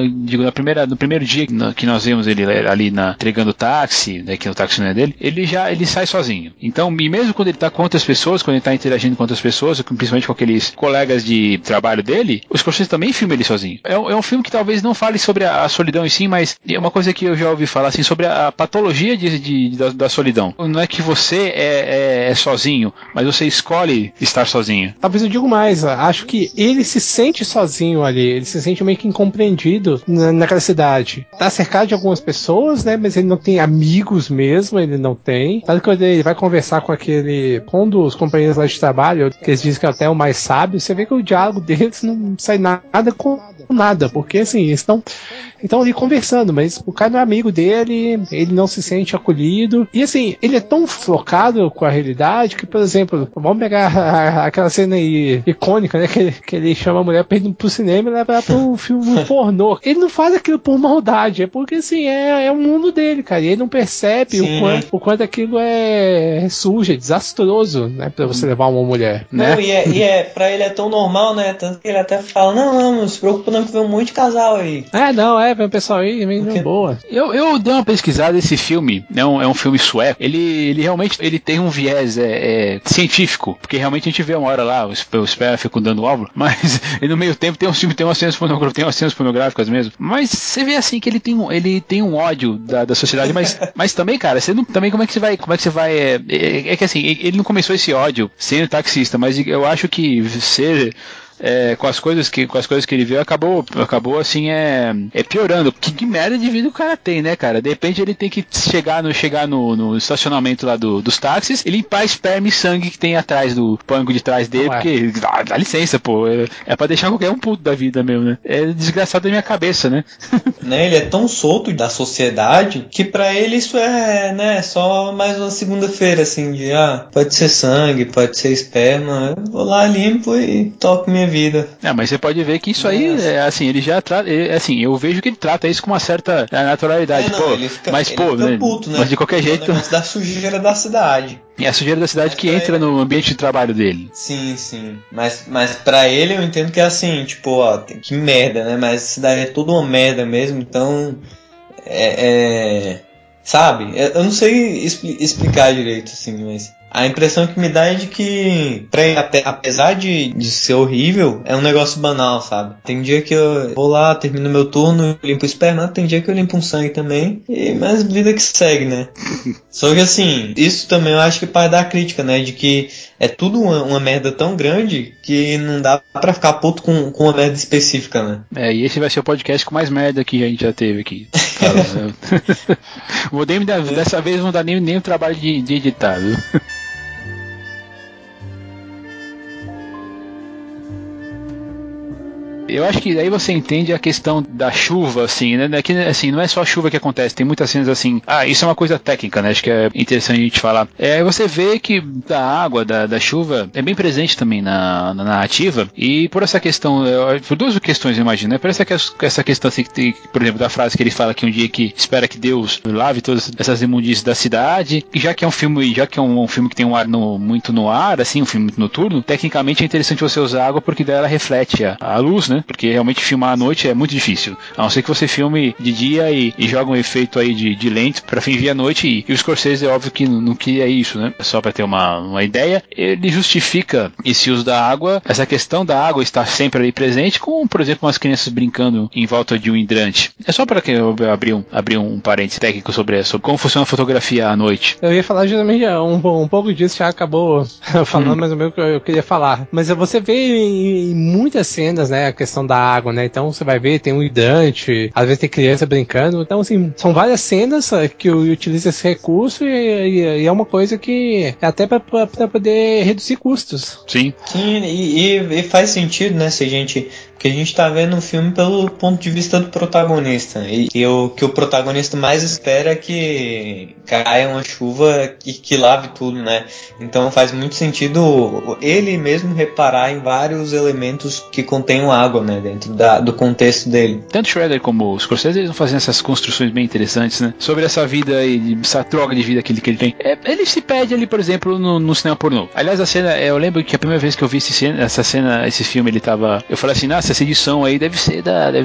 no primeiro dia que nós vemos ele ali entregando o táxi, né, que o táxi não é dele, ele sai sozinho. Então, e mesmo quando ele tá com outras pessoas, quando ele tá interagindo com outras pessoas, principalmente com aqueles colegas de trabalho dele, o Scorsese também filma ele sozinho. É um filme que talvez não fale sobre a solidão em si, mas é uma coisa que eu já ouvi falar, assim, sobre a patologia da solidão. Não é que você é sozinho, mas você escolhe estar sozinho. Talvez eu digo mais, acho que ele se sente sozinho ali, ele se sente meio que incompreendido naquela cidade. Tá cercado de algumas pessoas, né, mas ele não tem amigos mesmo, ele não tem. Tanto que ele vai conversar com um dos companheiros lá de trabalho, que eles dizem que é até o mais sábio, você vê que o diálogo deles não sai nada com nada, porque assim, eles estão ali conversando, mas o cara não é amigo dele, ele não se sente acolhido, e assim, ele é tão focado com a realidade que, por exemplo, vamos pegar aquela cena aí icônica, né, que ele chama a mulher pra ir pro cinema e leva ela pro filme pornô. Ele não faz aquilo por maldade, é porque assim, é o mundo dele, cara, e ele não percebe o quanto aquilo é sujo, é desastroso, né, pra você levar uma mulher, né? Não, pra ele é tão normal, né, tanto que ele até fala, não se preocupa não, que vem um monte de casal aí. Vem o pessoal aí, vem de boa. Eu dei uma pesquisada, esse filme filme é um filme sueco, ele realmente ele tem um viés científico, porque realmente a gente vê uma hora lá, o Sperma fecundando o óvulo, mas no meio tempo tem umas cenas pornográficas mesmo. Mas você vê assim que ele tem um ódio da sociedade, mas também, cara, você não, também como é que você vai é que assim, ele não começou esse ódio sendo taxista, mas eu acho que ser com as coisas que ele viu, acabou assim, piorando. Que merda de vida o cara tem, né, cara? De repente ele tem que chegar no estacionamento lá dos táxis e limpar esperma e sangue que tem atrás do banco de trás dele, porque dá licença, pô, é pra deixar qualquer um puto da vida mesmo, né? É desgraçado da minha cabeça, né? Né, ele é tão solto da sociedade que pra ele isso né, só mais uma segunda-feira, assim, de pode ser sangue, pode ser esperma, eu vou lá, limpo e toco minha vida. Mas você pode ver que isso aí, assim, ele já trata, assim, eu vejo que ele trata isso com uma certa naturalidade, ele fica puto, né? Mas de qualquer jeito... É o negócio da sujeira da cidade. É a sujeira da cidade que entra no ambiente de trabalho dele. Sim. Mas pra ele eu entendo que é assim, tipo, que merda, né? Mas a cidade é tudo uma merda mesmo, então... sabe? Eu não sei explicar direito, assim, mas... A impressão que me dá é de que, apesar de ser horrível, é um negócio banal, sabe? Tem dia que eu vou lá, termino meu turno, limpo o esperma, tem dia que eu limpo um sangue também, mas vida que segue, né? Só que assim, isso também eu acho que parte da crítica, né? De que é tudo uma merda tão grande que não dá pra ficar puto com uma merda específica, né? E esse vai ser o podcast com mais merda que a gente já teve aqui. Dessa vez não dá nem o trabalho de editar, viu? Eu acho que aí você entende a questão da chuva, assim, né? Que, assim, não é só a chuva que acontece, tem muitas cenas assim. Isso é uma coisa técnica, né? Acho que é interessante a gente falar. Você vê que a água, da chuva, é bem presente também na narrativa, e por essa questão, por duas questões, eu imagino, né? Por essa questão, assim, que tem, por exemplo, da frase que ele fala que um dia que espera que Deus lave todas essas imundícies da cidade, e já que é um filme que tem um ar muito no ar, assim, um filme muito noturno, tecnicamente é interessante você usar água porque daí ela reflete a luz, né? Porque realmente filmar à noite é muito difícil. A não ser que você filme de dia e joga um efeito aí de lente pra fingir à noite. E o Scorsese é óbvio que não queria isso, né? Só pra ter uma ideia. Ele justifica esse uso da água, essa questão da água estar sempre ali presente, com, por exemplo, umas crianças brincando em volta de um hidrante. É só para que eu abrir um parênteses técnico sobre como funciona a fotografia à noite. Eu ia falar justamente um pouco disso, já acabou falando mais ou menos o que eu queria falar. Mas você vê em muitas cenas, né, a questão da água, né? Então você vai ver, tem um hidrante, às vezes tem criança brincando. Então, assim, são várias cenas que utiliza esse recurso e é uma coisa que é até para poder reduzir custos. Sim. Sim, e faz sentido, né? Porque a gente tá vendo o filme pelo ponto de vista do protagonista. E o que o protagonista mais espera é que caia uma chuva que lave tudo, né? Então faz muito sentido ele mesmo reparar em vários elementos que contenham água, né? Dentro do contexto dele. Tanto Shredder como os Scorsese, eles vão fazendo essas construções bem interessantes, né? Sobre essa vida e essa droga de vida que ele tem. Ele se perde ali, por exemplo, no cinema pornô. Aliás, a cena, eu lembro que a primeira vez que eu vi esse filme, ele tava... Eu falei assim, essa edição aí deve ser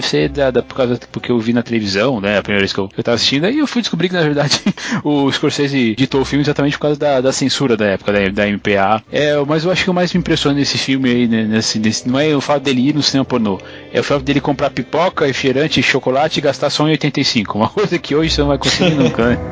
porque eu vi na televisão, né? A primeira vez que eu tava assistindo, aí eu fui descobrir que, na verdade, o Scorsese editou o filme exatamente por causa da censura da época, da MPA. Mas eu acho que o mais me impressiona nesse filme aí, né, não é o fato dele ir no cinema pornô, é o fato dele comprar pipoca, refrigerante, chocolate e gastar só em 85. Uma coisa que hoje você não vai conseguir nunca, né?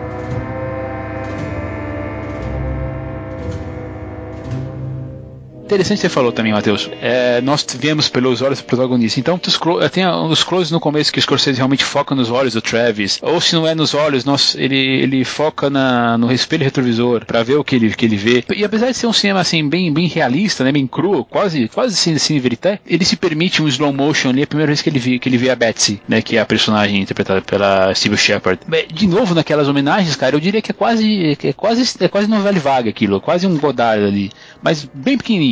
Interessante que você falou também, Matheus. Nós vemos pelos olhos do protagonista. Então, tem os closes no começo que o Scorsese realmente foca nos olhos do Travis. Ou se não é nos olhos, ele foca no espelho retrovisor para ver o que ele vê. E apesar de ser um cinema assim, bem realista, né, bem cru, quase cine verité, ele se permite um slow motion ali, a primeira vez que ele vê a Betsy, né, que é a personagem interpretada pela Cybill Shepherd. De novo, naquelas homenagens, cara, eu diria que é quase novela vaga aquilo, quase um Godard ali, mas bem pequenininho.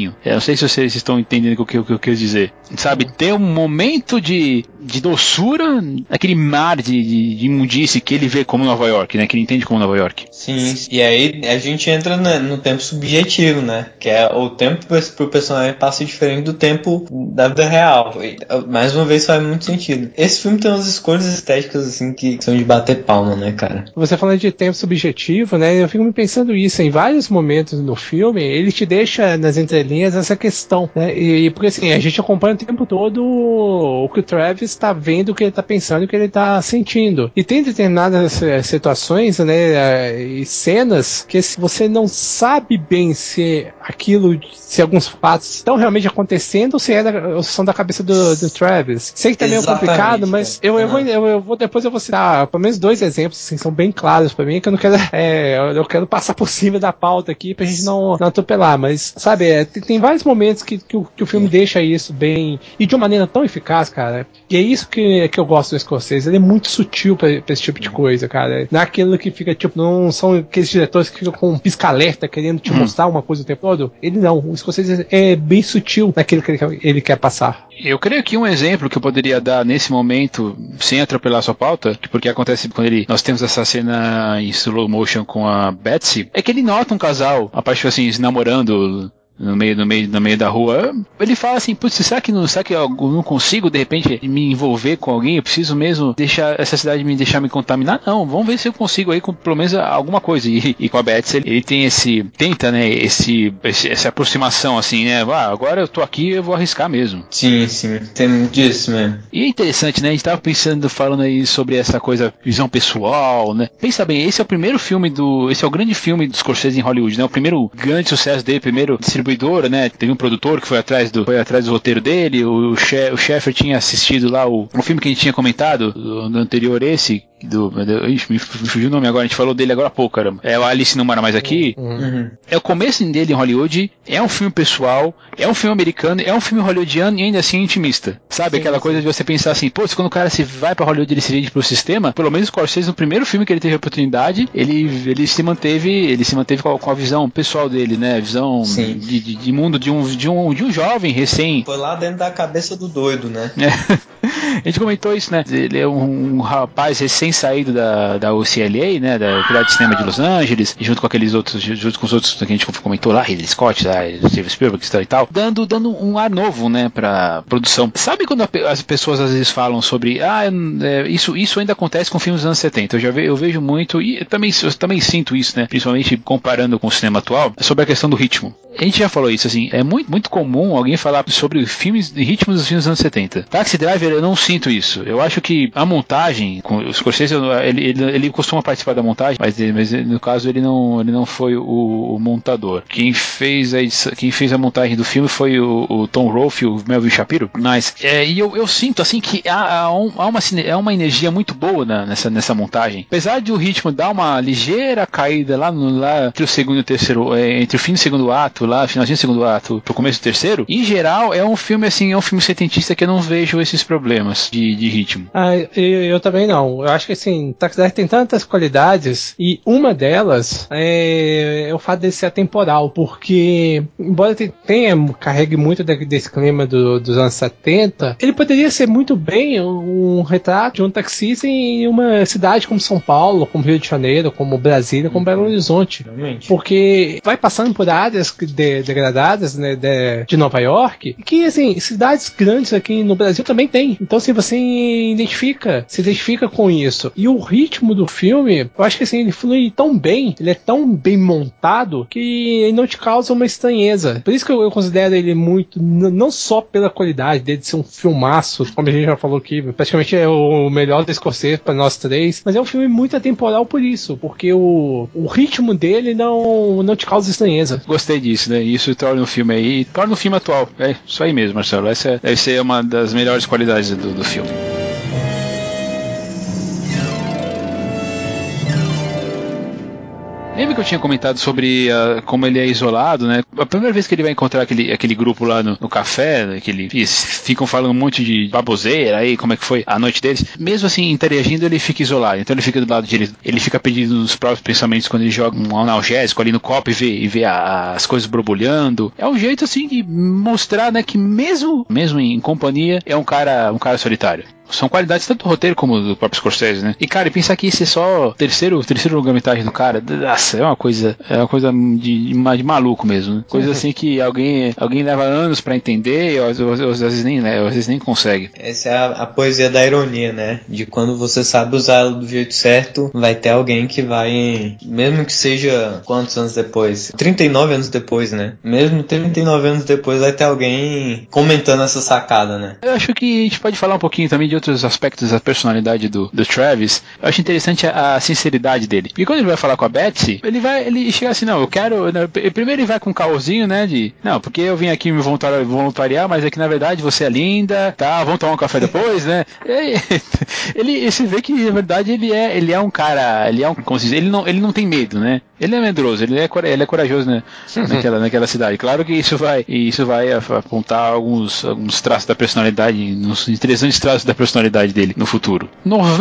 estranho. Eu não sei se vocês estão entendendo o que eu quis dizer. Sabe, ter um momento de doçura, aquele mar de imundície que ele vê como Nova York, né? Que ele entende como Nova York. Sim, e aí a gente entra no tempo subjetivo, né? Que é o tempo pro personagem passa diferente do tempo da vida real. E, mais uma vez faz muito sentido. Esse filme tem umas escolhas estéticas assim que são de bater palma, né, cara? Você falando de tempo subjetivo, né? Eu fico me pensando isso em vários momentos no filme, ele te deixa nas entrelinhas essa questão, né? E porque assim, a gente acompanha o tempo todo o que o Travis está vendo, o que ele está pensando, o que ele está sentindo. E tem determinadas situações, né, e cenas que você não sabe bem se aquilo, se alguns fatos estão realmente acontecendo ou se são da cabeça do Travis. Sei que tá meio complicado, mas depois eu vou citar pelo menos 2 exemplos, assim, são bem claros pra mim, que eu não quero, eu quero passar por cima da pauta aqui pra gente não atropelar, mas, sabe, tem vários momentos que o filme deixa isso bem, e de uma maneira tão eficaz, cara, e é isso que eu gosto do Scorsese, ele é muito sutil pra esse tipo de coisa, cara, não é aquilo que fica, tipo, não são aqueles diretores que ficam com um pisca-alerta querendo te mostrar uma coisa o tempo todo, ele não, o Scorsese é bem sutil naquilo que ele quer passar. Eu creio que um exemplo que eu poderia dar nesse momento, sem atropelar a sua pauta, porque acontece quando nós temos essa cena em slow motion com a Betsy, é que ele nota um casal, a parte assim, se namorando no meio da rua. Ele fala assim, putz, será que eu não consigo de repente me envolver com alguém? Eu preciso mesmo deixar essa cidade me contaminar? Não, vamos ver se eu consigo aí com pelo menos alguma coisa. E com a Betsy ele tem essa aproximação assim, né? Agora eu tô aqui, eu vou arriscar mesmo. Sim, tem muito disso mesmo. E é interessante, né? A gente tava falando aí sobre essa coisa, visão pessoal, né? Pensa bem, esse é o grande filme dos Scorsese em Hollywood, né? O primeiro grande sucesso dele, primeiro distribuidora, né? Teve um produtor que foi atrás do roteiro dele, o Sheffer tinha assistido lá o filme que a gente tinha comentado, do anterior esse, me fugiu o nome agora, a gente falou dele agora há pouco, caramba. É o Alice Não Mora Mais Aqui. É o começo dele em Hollywood, é um filme pessoal, é um filme americano, é um filme hollywoodiano e ainda assim intimista. Sabe, aquela coisa de você pensar assim, pô, quando o cara se vai pra Hollywood, ele se vende pro sistema, pelo menos o Scorsese, no primeiro filme que ele teve a oportunidade, ele se manteve com a visão pessoal dele, né, a visão de mundo de um jovem recém. Foi lá dentro da cabeça do doido, né? A gente comentou isso, né? Ele é um rapaz recém-saído da UCLA, né? Da Faculdade de Cinema de Los Angeles, junto com os outros que a gente comentou lá, Ridley Scott, Steven Spielberg e tal, dando um ar novo, né? Pra produção. Sabe quando as pessoas às vezes falam sobre, isso ainda acontece com filmes dos anos 70? Eu vejo muito, e eu também sinto isso, né? Principalmente comparando com o cinema atual, sobre a questão do ritmo. A gente já falou isso, assim, é muito, muito comum alguém falar sobre filmes de ritmos dos filmes dos anos 70. Taxi Driver, eu não sinto isso. Eu acho que a montagem, o Scorsese, ele costuma participar da montagem, mas no caso ele não foi o montador. Quem fez a montagem do filme foi o Tom Rolfe e o Melvin Shapiro. Mas e eu sinto assim que há uma energia muito boa nessa montagem. Apesar de o ritmo dar uma ligeira caída lá entre o segundo e o terceiro, entre o fim do segundo ato, lá, finalzinho do segundo ato, pro começo do terceiro, em geral é um filme assim, é um filme setentista que eu não vejo esses problemas de ritmo. Eu também não. Eu acho que assim, Taxi Driver tem tantas qualidades e uma delas é o fato de ser atemporal, porque embora carregue muito desse clima dos anos 70, ele poderia ser muito bem um retrato de um taxista em uma cidade como São Paulo, como Rio de Janeiro, como Brasília, como Belo Horizonte. Realmente. Porque vai passando por áreas degradadas, né, de Nova York, que assim, cidades grandes aqui no Brasil também tem. Então assim, você se identifica com isso. E o ritmo do filme, eu acho que assim, ele flui tão bem, ele é tão bem montado, que ele não te causa uma estranheza. Por isso que eu considero ele muito, não só pela qualidade dele de ser um filmaço, como a gente já falou aqui, praticamente é o melhor do Scorsese para nós três, mas é um filme muito atemporal por isso, porque o ritmo dele não te causa estranheza. Gostei disso, né? Isso torna o filme aí, torna o filme atual. É isso aí mesmo, Marcelo. Essa deve ser uma das melhores qualidades do filme. Lembra que eu tinha comentado sobre como ele é isolado, né? A primeira vez que ele vai encontrar aquele grupo lá no café, né, que eles ficam falando um monte de baboseira aí, como é que foi a noite deles, mesmo assim, interagindo, ele fica isolado. Então ele fica do lado direito, ele fica pedindo nos próprios pensamentos quando ele joga um analgésico ali no copo e vê as coisas borbulhando. É um jeito, assim, de mostrar, né, que mesmo em companhia, é um cara solitário. São qualidades tanto do roteiro como do próprio Scorsese, né? E, cara, e pensar que esse é só o terceiro longa-metragem do cara, nossa, é uma coisa de maluco mesmo, né? Coisa assim que alguém leva anos pra entender e às vezes nem consegue. Essa é a poesia da ironia, né? De quando você sabe usar ela do jeito certo, vai ter alguém que vai, mesmo que seja quantos anos depois? 39 anos depois, né? Mesmo 39 anos depois vai ter alguém comentando essa sacada, né? Eu acho que a gente pode falar um pouquinho também de outros aspectos da personalidade do Travis. Eu acho interessante a sinceridade dele. Porque quando ele vai falar com a Betsy, ele chega assim, não, eu quero... Primeiro ele vai com um caôzinho, né, não, porque eu vim aqui me voluntariar, mas é que na verdade você é linda, tá, vamos tomar um café depois, né? Você vê que na verdade ele é um cara, como se diz, ele não tem medo, né? Ele é medroso, ele é corajoso, né? naquela cidade. Claro que isso vai apontar alguns traços da personalidade, uns interessantes traços da personalidade dele no futuro.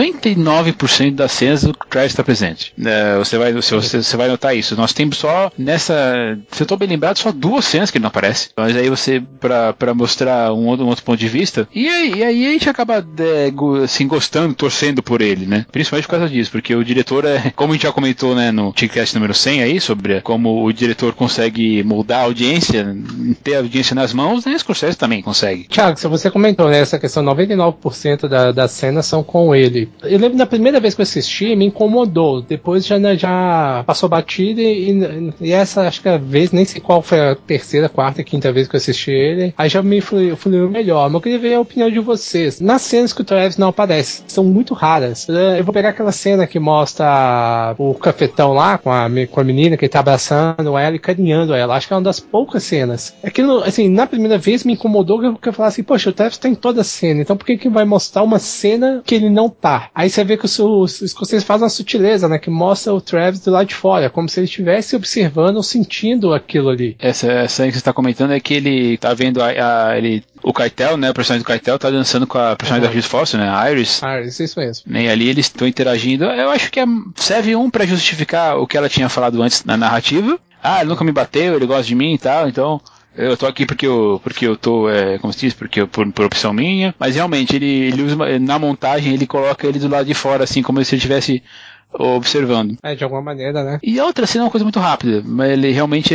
99% das cenas o Travis está presente. Você vai notar isso. Nós temos só se eu estou bem lembrado, só 2 cenas que ele não aparece. Mas aí você, pra mostrar um outro ponto de vista, e aí a gente acaba assim, gostando, torcendo por ele, né? Principalmente por causa disso, porque o diretor como a gente já comentou, né, no TICCAST número 100 aí, sobre como o diretor consegue moldar a audiência, ter a audiência nas mãos, né? Scorsese também consegue. Thiago, se você comentou, né, essa questão, 99% das cenas são com ele. Eu lembro da primeira vez que eu assisti, me incomodou. Depois já passou batida e essa, acho que a vez, nem sei qual foi a terceira, quarta, quinta vez que eu assisti ele, aí já me fluiu melhor. Mas eu queria ver a opinião de vocês. Nas cenas que o Travis não aparece, são muito raras. Eu vou pegar aquela cena que mostra o cafetão lá com a menina que ele tá abraçando ela e carinhando ela. Acho que é uma das poucas cenas. Aquilo, assim, na primeira vez me incomodou que eu falava assim, poxa, o Travis tá em toda a cena, então por que vai mostrar uma cena que ele não tá? Aí você vê que os escoceses fazem uma sutileza, né, que mostra o Travis do lado de fora, como se ele estivesse observando ou sentindo aquilo ali. Essa aí que você está comentando é que ele tá vendo o Keitel, né, o personagem do Keitel tá dançando com a personagem da Judy Foster, né, a Iris. Isso mesmo. E ali eles estão interagindo. Eu acho que serve pra justificar o que ela tinha falado antes na narrativa. Ele nunca me bateu, ele gosta de mim e tal, então eu tô aqui porque eu tô, como se diz, por opção minha. Mas realmente, ele usa, na montagem, ele coloca ele do lado de fora, assim, como se ele estivesse observando. De alguma maneira, né? E a outra cena é uma coisa muito rápida, mas ele realmente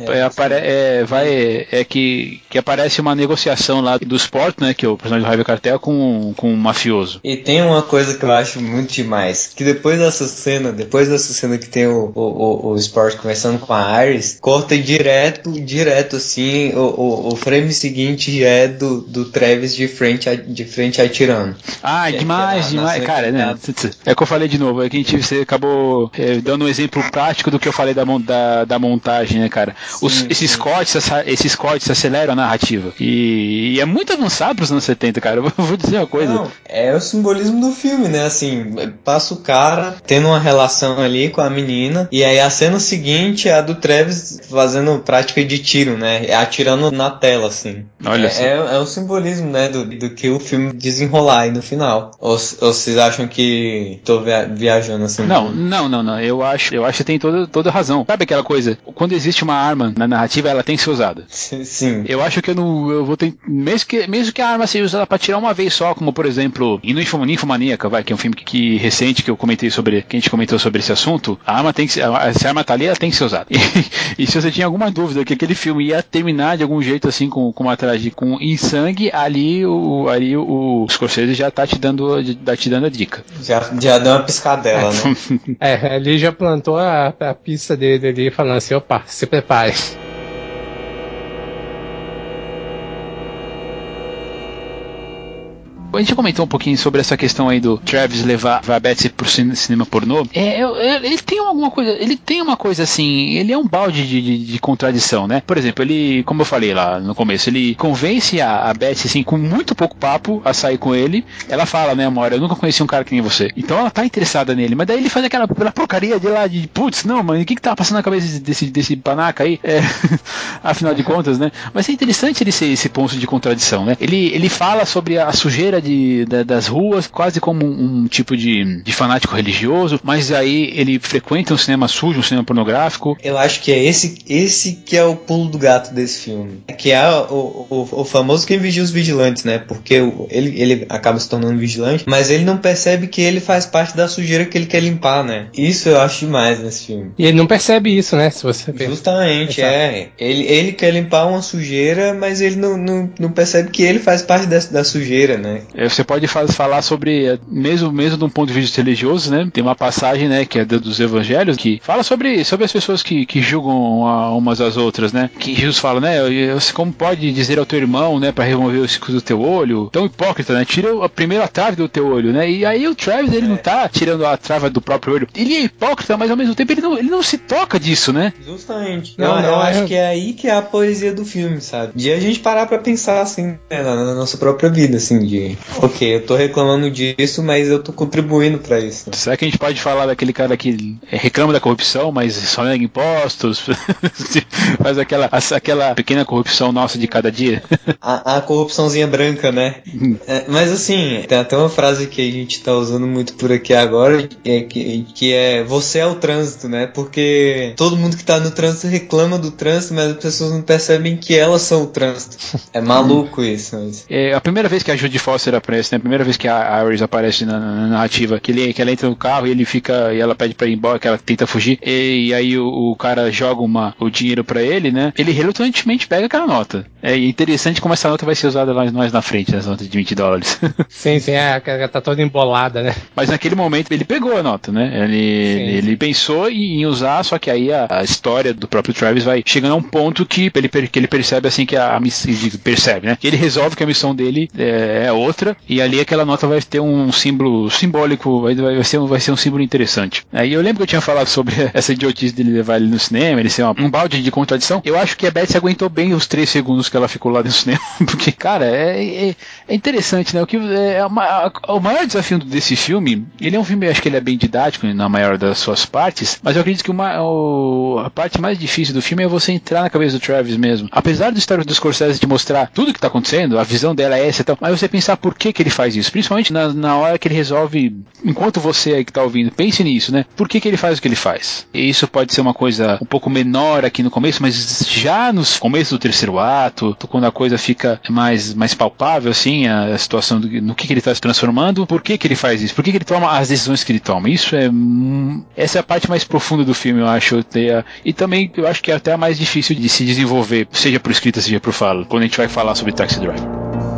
que aparece uma negociação lá do Sport, né, que é o personagem do Harvey Keitel com um mafioso. E tem uma coisa que eu acho muito demais, que depois dessa cena que tem o Sport conversando com a Iris, corta direto assim, o frame seguinte é do Travis de frente atirando. Demais, cara, né? É o que eu falei de novo, é que você acabou dando um exemplo prático do que eu falei da montagem, né, cara? Esses cortes aceleram a narrativa. E é muito avançado pros anos 70, cara. Eu vou dizer uma coisa. Não, é o simbolismo do filme, né? Assim, passa o cara tendo uma relação ali com a menina, e aí a cena seguinte é a do Travis fazendo prática de tiro, né? Atirando na tela, assim. Olha só. É o simbolismo, né? Do que o filme desenrolar aí no final. Ou vocês acham que tô viajando assim? Não. Eu acho que tem toda razão. Sabe aquela coisa? Quando existe uma arma na narrativa, ela tem que ser usada. Sim. Eu acho que eu vou ter... Mesmo que a arma seja usada pra tirar uma vez só, como por exemplo, e no Ninfomaníaca, que é um filme recente que a gente comentou sobre esse assunto, a arma tem que ser... Se a arma tá ali, ela tem que ser usada. E se você tinha alguma dúvida que aquele filme ia terminar de algum jeito assim, com uma tragédia em sangue, ali o Scorsese já tá te dando a dica. Já deu uma piscadela, né? Ele já plantou a pista dele ali, falando assim, opa, se prepare. A gente comentou um pouquinho sobre essa questão aí do Travis levar a Betsy pro cinema pornô. Ele tem alguma coisa, ele tem uma coisa assim, ele é um balde de contradição, né? Por exemplo, ele, como eu falei lá no começo, ele convence a Betsy, assim, com muito pouco papo, a sair com ele. Ela fala, né, amor, eu nunca conheci um cara que nem você. Então ela tá interessada nele, mas daí ele faz aquela porcaria de lá, de putz, não, mano, o que tá passando na cabeça desse panaca aí? Afinal de contas, né? Mas é interessante ele ser esse ponto de contradição, né? Ele fala sobre a sujeira das ruas, quase como um tipo de fanático religioso, mas aí ele frequenta um cinema sujo, um cinema pornográfico. Eu acho que é esse que é o pulo do gato desse filme. Que é o famoso quem vigia os vigilantes, né? Porque ele acaba se tornando vigilante, mas ele não percebe que ele faz parte da sujeira que ele quer limpar, né? Isso eu acho demais nesse filme. E ele não percebe isso, né? Se você Justamente, Ele quer limpar uma sujeira, mas ele não percebe que ele faz parte da sujeira, né? Você pode falar sobre, mesmo de um ponto de vista religioso, né? Tem uma passagem, né, que é dos evangelhos, que fala sobre as pessoas que julgam umas às outras, né? Que Jesus fala, né? Você como pode dizer ao teu irmão, né, para remover o cisco do teu olho? Tão hipócrita, né? Tira a primeira trave do teu olho, né? E aí o Travis, ele não tá tirando a trave do próprio olho. Ele é hipócrita, mas ao mesmo tempo ele não se toca disso, né? Justamente. Eu acho que é aí que é a poesia do filme, sabe? De a gente parar pra pensar, assim, né, na nossa própria vida, assim, de ok, eu tô reclamando disso, mas eu tô contribuindo pra isso. Será que a gente pode falar daquele cara que reclama da corrupção, mas só nega impostos? Faz aquela pequena corrupção nossa de cada dia? A corrupçãozinha branca, né? Mas assim, tem até uma frase que a gente tá usando muito por aqui agora, que é você é o trânsito, né? Porque todo mundo que tá no trânsito reclama do trânsito, mas as pessoas não percebem que elas são o trânsito. É maluco isso. Mas... A primeira vez que a Judy Foster aparece, né? A primeira vez que a Iris aparece na narrativa, que ela entra no carro e ela pede pra ir embora, que ela tenta fugir, e aí o cara joga o dinheiro pra ele, né? Ele relutantemente pega aquela nota. É interessante como essa nota vai ser usada mais na frente, essa nota de $20. Sim, ela tá toda embolada, né? Mas naquele momento ele pegou a nota, né? Ele pensou em usar, só que aí a história do próprio Travis vai chegando a um ponto que ele percebe assim que a missão, percebe, né? Que ele resolve que a missão dele é outra, e ali aquela nota vai ter um símbolo simbólico, vai ser um símbolo interessante. Aí eu lembro que eu tinha falado sobre essa idiotice dele levar ele no cinema, ele ser um balde de contradição. Eu acho que a Betsy aguentou bem os 3 segundos que ela ficou lá no cinema, porque, cara, é interessante, né? O maior desafio desse filme, ele é um filme, acho que ele é bem didático na maior das suas partes, mas eu acredito que a parte mais difícil do filme é você entrar na cabeça do Travis mesmo. Apesar do história dos Scorsese te mostrar tudo que tá acontecendo, a visão dela é essa e tal, mas você pensar por que ele faz isso, principalmente na hora que ele resolve, enquanto você aí que tá ouvindo, pense nisso, né? Por que ele faz o que ele faz? E isso pode ser uma coisa um pouco menor aqui no começo, mas já no começo do terceiro ato, quando a coisa fica mais palpável, assim, a situação no que ele tá se transformando, por que ele faz isso? Por que ele toma as decisões que ele toma? Essa é a parte mais profunda do filme, eu acho. E também eu acho que é até a mais difícil de se desenvolver, seja por escrita, seja por fala, quando a gente vai falar sobre Taxi Driver.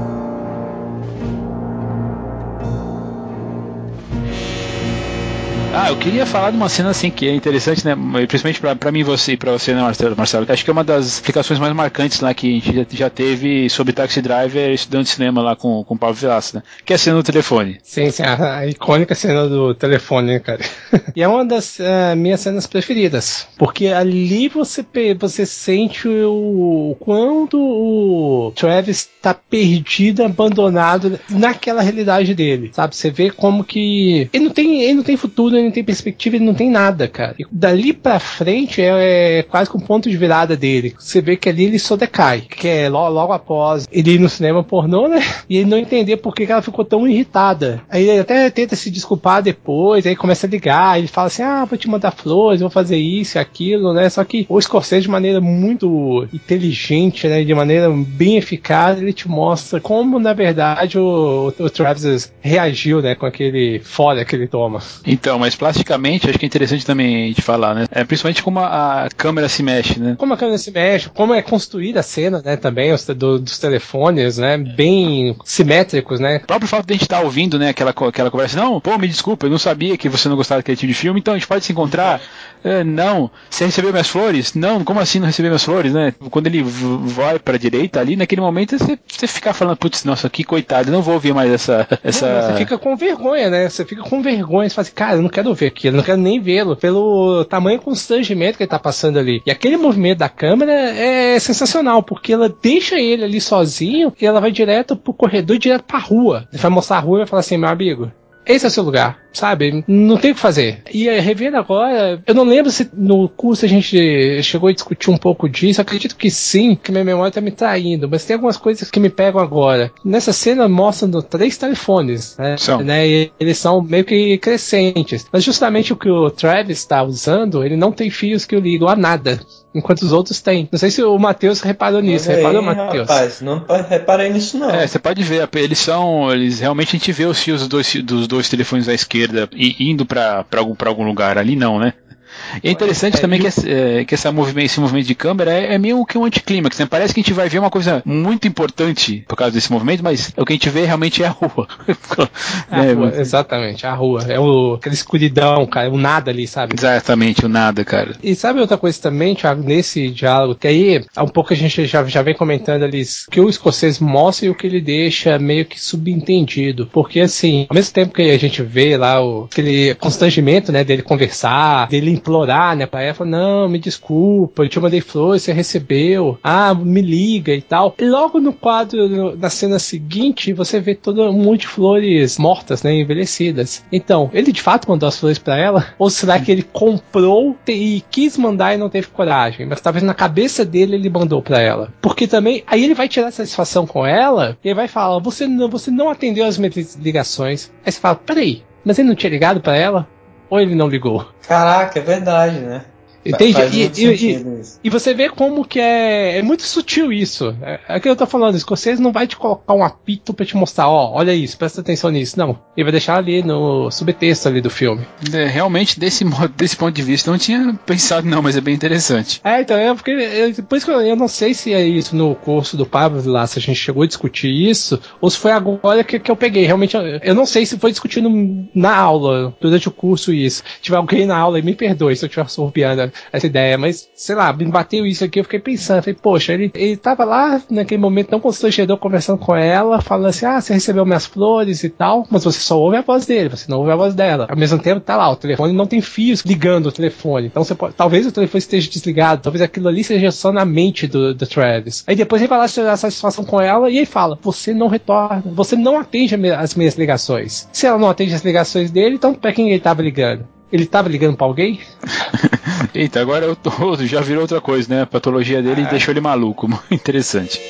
Eu queria falar de uma cena assim que é interessante, né? Principalmente pra mim e pra você, né, Marcelo? Acho que é uma das explicações mais marcantes lá que a gente já teve sobre Taxi Driver estudando cinema lá com o Pablo Vilaça, né? Que é a cena do telefone. Sim, a icônica cena do telefone, né, cara? E é uma das minhas cenas preferidas. Porque ali você sente o quanto o Travis tá perdido, abandonado naquela realidade dele, sabe? Você vê como que ele não tem futuro, ele não tem perspectiva, ele não tem nada, cara. E dali pra frente é quase que um ponto de virada dele. Você vê que ali ele só decai. Que é logo após ele ir no cinema pornô, né? E ele não entender por que ela ficou tão irritada. Aí ele até tenta se desculpar depois, aí começa a ligar, ele fala assim, vou te mandar flores, vou fazer isso e aquilo, né? Só que o Scorsese, de maneira muito inteligente, né? De maneira bem eficaz, ele te mostra como, na verdade, o Travis reagiu, né? Com aquele fora que ele toma. Então, mas plasticamente, acho que é interessante também a gente falar, né? Principalmente como a câmera se mexe, né? Como a câmera se mexe, como é construída a cena, né? Também, dos telefones, né? Bem simétricos, né? O próprio fato de a gente estar ouvindo, né? Aquela conversa, não, pô, me desculpa, eu não sabia que você não gostava daquele tipo de filme, então a gente pode se encontrar. Não, você recebeu minhas flores? Não, como assim não recebeu minhas flores, né? Quando ele vai pra direita ali, naquele momento você fica falando, putz, nossa, que coitado, eu não vou ouvir mais essa... Não, você fica com vergonha, né? Você fica com vergonha, você fala assim, cara, eu não quero ver aquilo, eu não quero nem vê-lo, pelo tamanho constrangimento que ele tá passando ali. E aquele movimento da câmera é sensacional, porque ela deixa ele ali sozinho e ela vai direto pro corredor, direto pra rua. Ele vai mostrar a rua e vai falar assim, meu amigo, esse é o seu lugar, sabe? Não tem o que fazer. E revendo agora, eu não lembro se no curso a gente chegou a discutir um pouco disso. Acredito que sim, que minha memória tá me traindo. Mas tem algumas coisas que me pegam agora. Nessa cena mostram 3 telefones, né? E eles são meio que crescentes. Mas justamente o que o Travis está usando, ele não tem fios que o ligam a nada. Enquanto os outros têm. Não sei se o Matheus reparou nisso. Reparou, Matheus? Rapaz, não reparei nisso não. Você pode ver, eles realmente a gente vê os fios dos dois telefones à esquerda indo pra algum lugar. Ali não, né? E é interessante também que esse movimento de câmera é meio que um anticlímax, né? Parece que a gente vai ver uma coisa muito importante por causa desse movimento, mas o que a gente vê realmente é a rua. Rua, exatamente, a rua. É aquela escuridão, cara, o nada ali, sabe? Exatamente, o nada, cara. E sabe outra coisa também, Thiago, nesse diálogo, que aí é um pouco a gente já vem comentando ali, que o escocês mostra e o que ele deixa meio que subentendido. Porque assim, ao mesmo tempo que a gente vê lá aquele constrangimento, né, dele conversar, dele implorar, né, pra ela, falar, não, me desculpa, eu te mandei flores, você recebeu, me liga e tal. E logo no quadro, na cena seguinte, você vê todo um monte de flores mortas, né, envelhecidas. Então, ele de fato mandou as flores pra ela? Ou será que ele comprou e quis mandar e não teve coragem? Mas talvez na cabeça dele ele mandou pra ela. Porque também, aí ele vai tirar satisfação com ela e ele vai falar, você não atendeu as minhas ligações. Aí você fala, peraí, mas ele não tinha ligado pra ela? Ou ele não ligou? Caraca, é verdade, né? Entende? E você vê como que é muito sutil isso. É o que eu tô falando, o escocês não vai te colocar um apito pra te mostrar, olha isso, presta atenção nisso. Não, ele vai deixar ali no subtexto ali do filme. Realmente, desse ponto de vista, eu não tinha pensado não, mas é bem interessante. Então, por isso que eu não sei se é isso no curso do Pablo lá, se a gente chegou a discutir isso, ou se foi agora que eu peguei. Realmente, eu não sei se foi discutindo na aula, durante o curso isso. Se tiver alguém na aula, me perdoe se eu estiver sorbeando essa ideia, mas, sei lá, me bateu isso aqui, eu fiquei pensando, falei, poxa, ele tava lá naquele momento tão constrangedor conversando com ela, falando assim, você recebeu minhas flores e tal, mas você só ouve a voz dele, você não ouve a voz dela. Ao mesmo tempo, tá lá, o telefone não tem fios ligando o telefone, então talvez o telefone esteja desligado, talvez aquilo ali seja só na mente do Travis. Aí depois ele vai lá tirar satisfação com ela e ele fala, você não retorna, você não atende as minhas ligações. Se ela não atende as ligações dele, então pra quem ele tava ligando? Ele tava ligando pra alguém? Eita, agora já virou outra coisa, né? A patologia dele deixou ele maluco. Interessante.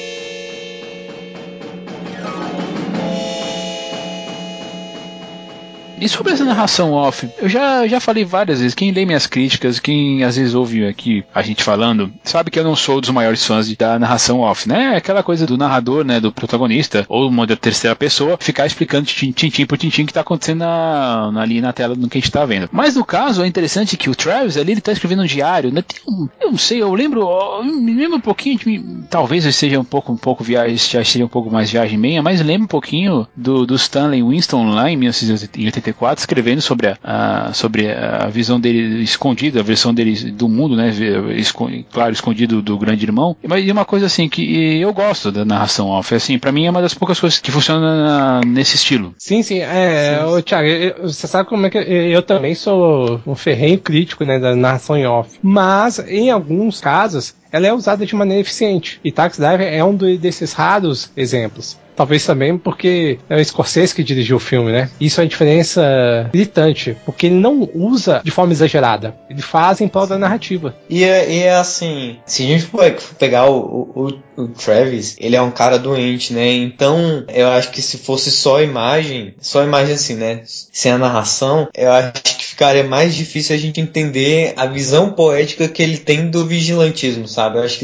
E sobre essa narração off, eu já falei várias vezes, quem lê minhas críticas, quem às vezes ouve aqui a gente falando, sabe que eu não sou dos maiores fãs da narração off, né? Aquela coisa do narrador, né, do protagonista, ou uma da terceira pessoa, ficar explicando tintim por tintim o que tá acontecendo ali na tela do que a gente tá vendo. Mas no caso, é interessante que o Travis ali, ele tá escrevendo um diário, né? Eu não sei, me lembro um pouquinho, talvez eu seja um pouco viagem, já seja um pouco mais viagem minha, mas lembro um pouquinho do Stanley Winston lá em 1984, escrevendo sobre a visão dele escondida, a versão dele do mundo, né, claro, escondido do grande irmão, mas uma coisa assim que eu gosto da narração off, assim, pra mim é uma das poucas coisas que funciona nesse estilo. Sim, Thiago, você sabe como é que eu também sou um ferrenho crítico, né, da narração em off, mas em alguns casos ela é usada de maneira eficiente, e Taxi Driver é um desses raros exemplos. Talvez também porque é o Scorsese que dirigiu o filme, né? Isso é uma diferença gritante, porque ele não usa de forma exagerada. Ele faz em prol da narrativa. E é assim, se a gente for pegar o Travis, ele é um cara doente, né? Então, eu acho que se fosse só imagem assim, né? Sem a narração, eu acho que ficaria mais difícil a gente entender a visão poética que ele tem do vigilantismo, sabe? Eu acho que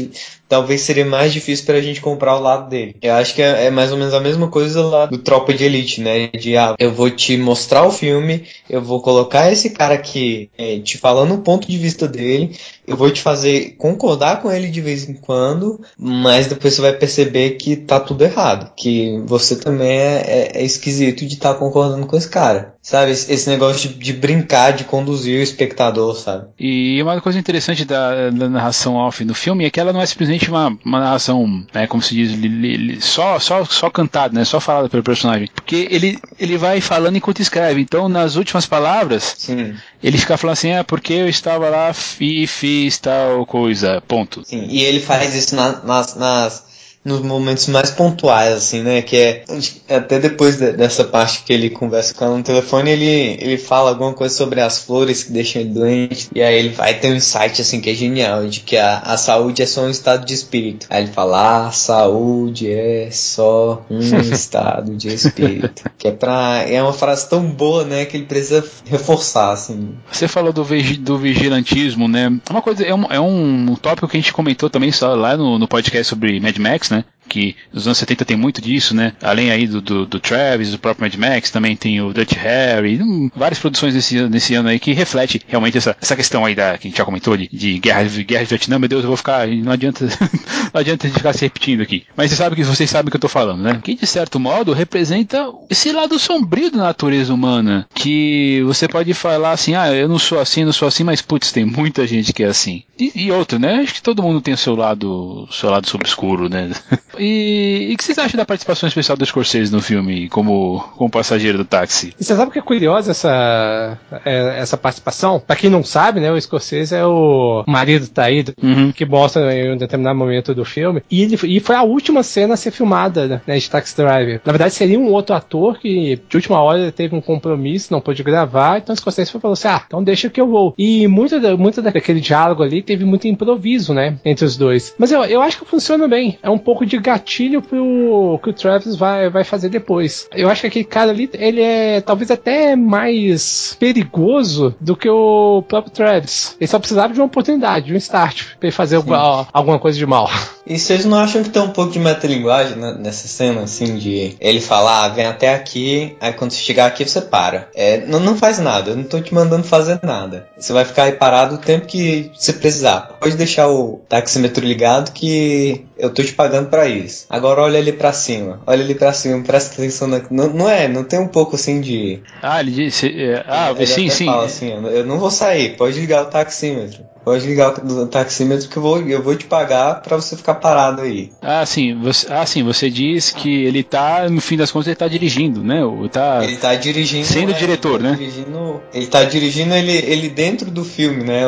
talvez seria mais difícil pra gente comprar o lado dele. Eu acho que é mais ou menos a mesma coisa lá do Tropa de Elite, né? Eu vou te mostrar o filme, eu vou colocar esse cara aqui te falando o ponto de vista dele, eu vou te fazer concordar com ele de vez em quando, mas depois você vai perceber que tá tudo errado, que você também é esquisito de estar concordando com esse cara. Sabe, esse negócio de brincar, de conduzir o espectador, sabe? E uma coisa interessante da narração off no filme é que ela não é simplesmente uma narração, como se diz, só cantada, né? Só falada pelo personagem. Porque ele vai falando enquanto escreve. Então, nas últimas palavras, sim, ele fica falando assim, porque eu estava lá e fiz tal coisa, ponto. Sim, e ele faz isso nos momentos mais pontuais, assim, né? Que é até depois dessa parte que ele conversa com ela no telefone, ele fala alguma coisa sobre as flores que deixam ele doente. E aí ele vai ter um insight, assim, que é genial, de que a saúde é só um estado de espírito. Aí ele fala, a saúde é só um estado de espírito. Que é uma frase tão boa, né? Que ele precisa reforçar, assim. Você falou do vigilantismo, né? Uma coisa, é um tópico que a gente comentou também só lá no podcast sobre Mad Max, né? Que nos anos 70 tem muito disso, né? Além aí do Travis, do próprio Mad Max, também tem o Dirty Harry, várias produções nesse ano aí que reflete realmente essa questão aí que a gente já comentou de guerra de Vietnã. Meu Deus, eu vou ficar, não adianta não adianta de ficar se repetindo aqui. Mas vocês sabem o que eu tô falando, né? Que de certo modo representa esse lado sombrio da natureza humana, que você pode falar assim, eu não sou assim, mas putz, tem muita gente que é assim. E outro, né? Acho que todo mundo tem o seu lado obscuro, né? E o que vocês acham da participação especial do Scorsese no filme, como passageiro do táxi? E você sabe o que é curioso essa participação? Pra quem não sabe, né, o Scorsese é o marido traído, que mostra em um determinado momento do filme, e foi a última cena a ser filmada, né, de Taxi Driver. Na verdade, seria um outro ator que, de última hora, ele teve um compromisso, não pôde gravar, então o Scorsese falou assim, então deixa que eu vou. E muito daquele diálogo ali teve muito improviso, né, entre os dois. Mas eu acho que funciona bem. É um pouco de gatilho pro que o Travis vai fazer depois. Eu acho que aquele cara ali, ele é talvez até mais perigoso do que o próprio Travis. Ele só precisava de uma oportunidade, de um start, pra ele fazer alguma coisa de mal. E vocês não acham que tem um pouco de metalinguagem nessa cena, assim, de ele falar, vem até aqui, aí quando você chegar aqui você para. Não faz nada, eu não tô te mandando fazer nada. Você vai ficar aí parado o tempo que você precisar. Pode deixar o taxímetro ligado que eu tô te pagando pra isso. Agora olha ali pra cima, presta atenção não tem um pouco assim de... ele disse... ele sim. Fala assim, eu não vou sair, pode ligar o taxímetro. Pode ligar o taxímetro que eu vou te pagar pra você ficar parado aí. Você diz que ele tá, no fim das contas, ele tá dirigindo, né? Ele tá dirigindo... Sendo diretor, né? Ele tá dirigindo ele dentro do filme, né?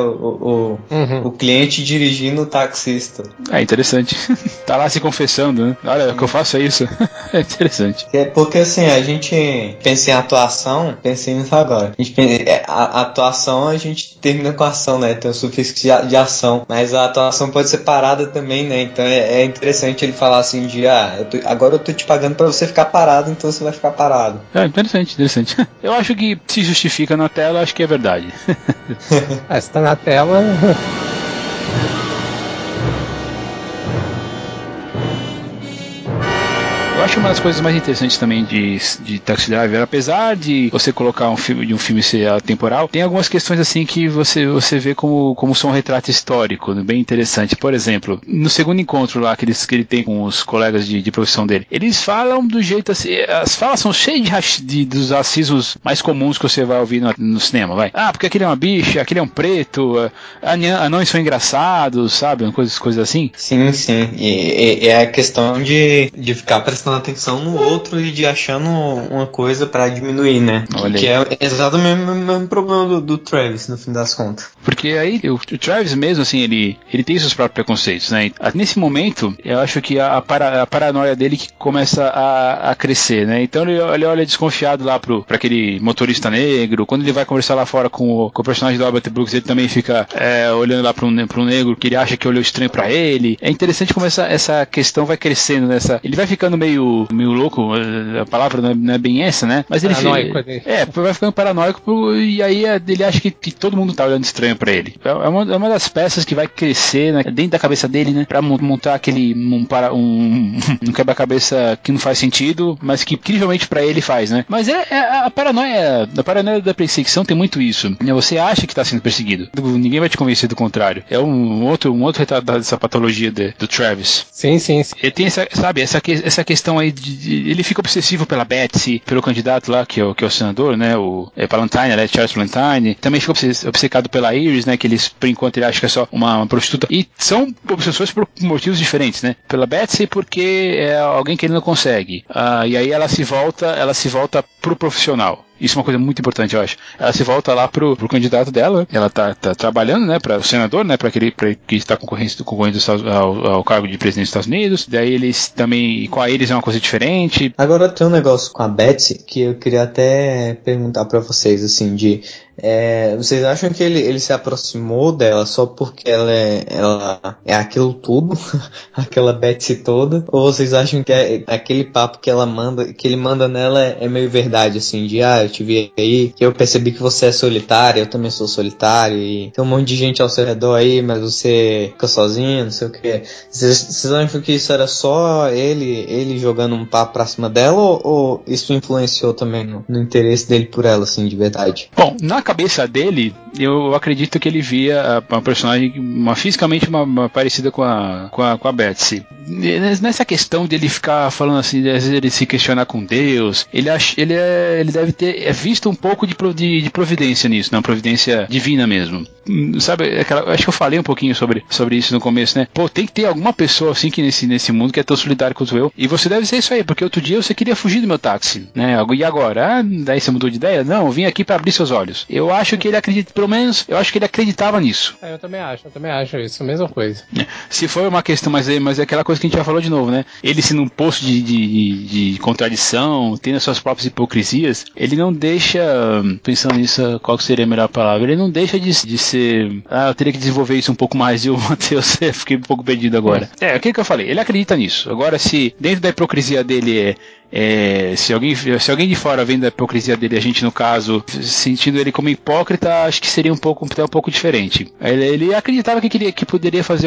O cliente dirigindo o taxista. Interessante. Tá lá se confessando, né? Olha, o que eu faço é isso. É interessante. Porque assim, a gente pensa em atuação, pensa nisso agora. A atuação a gente termina com a ação, né? Tem o sufixo de ação. Mas a atuação pode ser parada também, né? Então é interessante ele falar assim agora eu tô te pagando pra você ficar parado, então você vai ficar parado. Interessante. Eu acho que se justifica na tela, acho que é verdade. Se tá na tela... Eu acho uma das coisas mais interessantes também de Taxi Driver, apesar de você colocar um filme ser atemporal, tem algumas questões assim que você vê como são um retrato histórico, bem interessante. Por exemplo, no segundo encontro lá que ele tem com os colegas de profissão dele, eles falam do jeito assim, as falas são cheias dos racismos mais comuns que você vai ouvir no cinema, vai. Porque aquele é uma bicha, aquele é um preto, anões são engraçados, sabe? Coisas assim. Sim. E é a questão de ficar prestando atenção no outro e de achando uma coisa pra diminuir, né? Que é exatamente o mesmo problema do Travis, no fim das contas. Porque aí o Travis mesmo, assim, ele tem seus próprios preconceitos, né? Nesse momento, eu acho que a paranoia dele que começa a crescer, né? Então ele olha desconfiado lá pra aquele motorista negro. Quando ele vai conversar lá fora com o personagem do Albert Brooks, ele também fica olhando lá pro negro, que ele acha que olhou estranho pra ele. É interessante como essa questão vai crescendo, ele vai ficando meio meio louco, a palavra não é bem essa, né? Mas ele vai ficando paranoico e aí ele acha que todo mundo tá olhando estranho pra ele. É uma das peças que vai crescer, né, dentro da cabeça dele, né? Pra montar um quebra-cabeça que não faz sentido, mas que incrivelmente pra ele faz, né? Mas a paranoia da perseguição tem muito isso. Você acha que tá sendo perseguido. Ninguém vai te convencer do contrário. É um outro retrato dessa patologia do Travis. Sim. Ele tem essa questão aí ele fica obsessivo pela Betsy, pelo candidato lá, que é o senador, né? O Palantine, né? Charles Palantine. Também fica obcecado pela Iris, né? Que por enquanto ele acha que é só uma prostituta. E são obsessões por motivos diferentes, né? Pela Betsy porque é alguém que ele não consegue. E aí ela se volta pro profissional. Isso é uma coisa muito importante, eu acho. Ela se volta lá pro candidato dela. Ela tá trabalhando, né, para o senador, né, para que está concorrendo ao cargo de presidente dos Estados Unidos. Daí eles também, com a Iris é uma coisa diferente. Agora tem um negócio com a Betsy que eu queria até perguntar pra vocês, assim, vocês acham que ele se aproximou dela só porque ela é aquilo tudo, aquela Betsy toda? Ou vocês acham que aquele papo que ele manda nela é meio verdade, assim, eu te vi aí, que eu percebi que você é solitária, eu também sou solitário, e tem um monte de gente ao seu redor aí, mas você fica sozinho, não sei o que. Vocês acham que isso era só ele jogando um papo pra cima dela, ou isso influenciou também no interesse dele por ela, assim, de verdade? Bom, na cabeça dele, eu acredito que ele via uma personagem fisicamente parecida com a Betsy. Nessa questão de ele ficar falando assim, às vezes ele se questionar com Deus, ele deve ter visto um pouco de providência nisso, uma providência divina mesmo. Sabe, acho que eu falei um pouquinho sobre isso no começo, né? Pô, tem que ter alguma pessoa assim que nesse mundo que é tão solidário quanto eu, e você deve ser isso aí, porque outro dia você queria fugir do meu táxi, né? E agora? Daí você mudou de ideia? Não, eu vim aqui pra abrir seus olhos. Eu acho que ele acredita, pelo menos, eu acho que ele acreditava nisso. Eu também acho isso, a mesma coisa. Se for uma questão, mas é aquela coisa que a gente já falou de novo, né? Ele se num posto de contradição, tendo as suas próprias hipocrisias, ele não deixa, pensando nisso, qual seria a melhor palavra, ele não deixa de ser, eu teria que desenvolver isso um pouco mais, e o Matheus, fiquei um pouo perdido agora. O que eu falei? Ele acredita nisso. Agora, se dentro da hipocrisia dele se alguém de fora vendo a hipocrisia dele, a gente no caso sentindo ele como hipócrita, acho que seria um pouco diferente. Ele acreditava que poderia fazer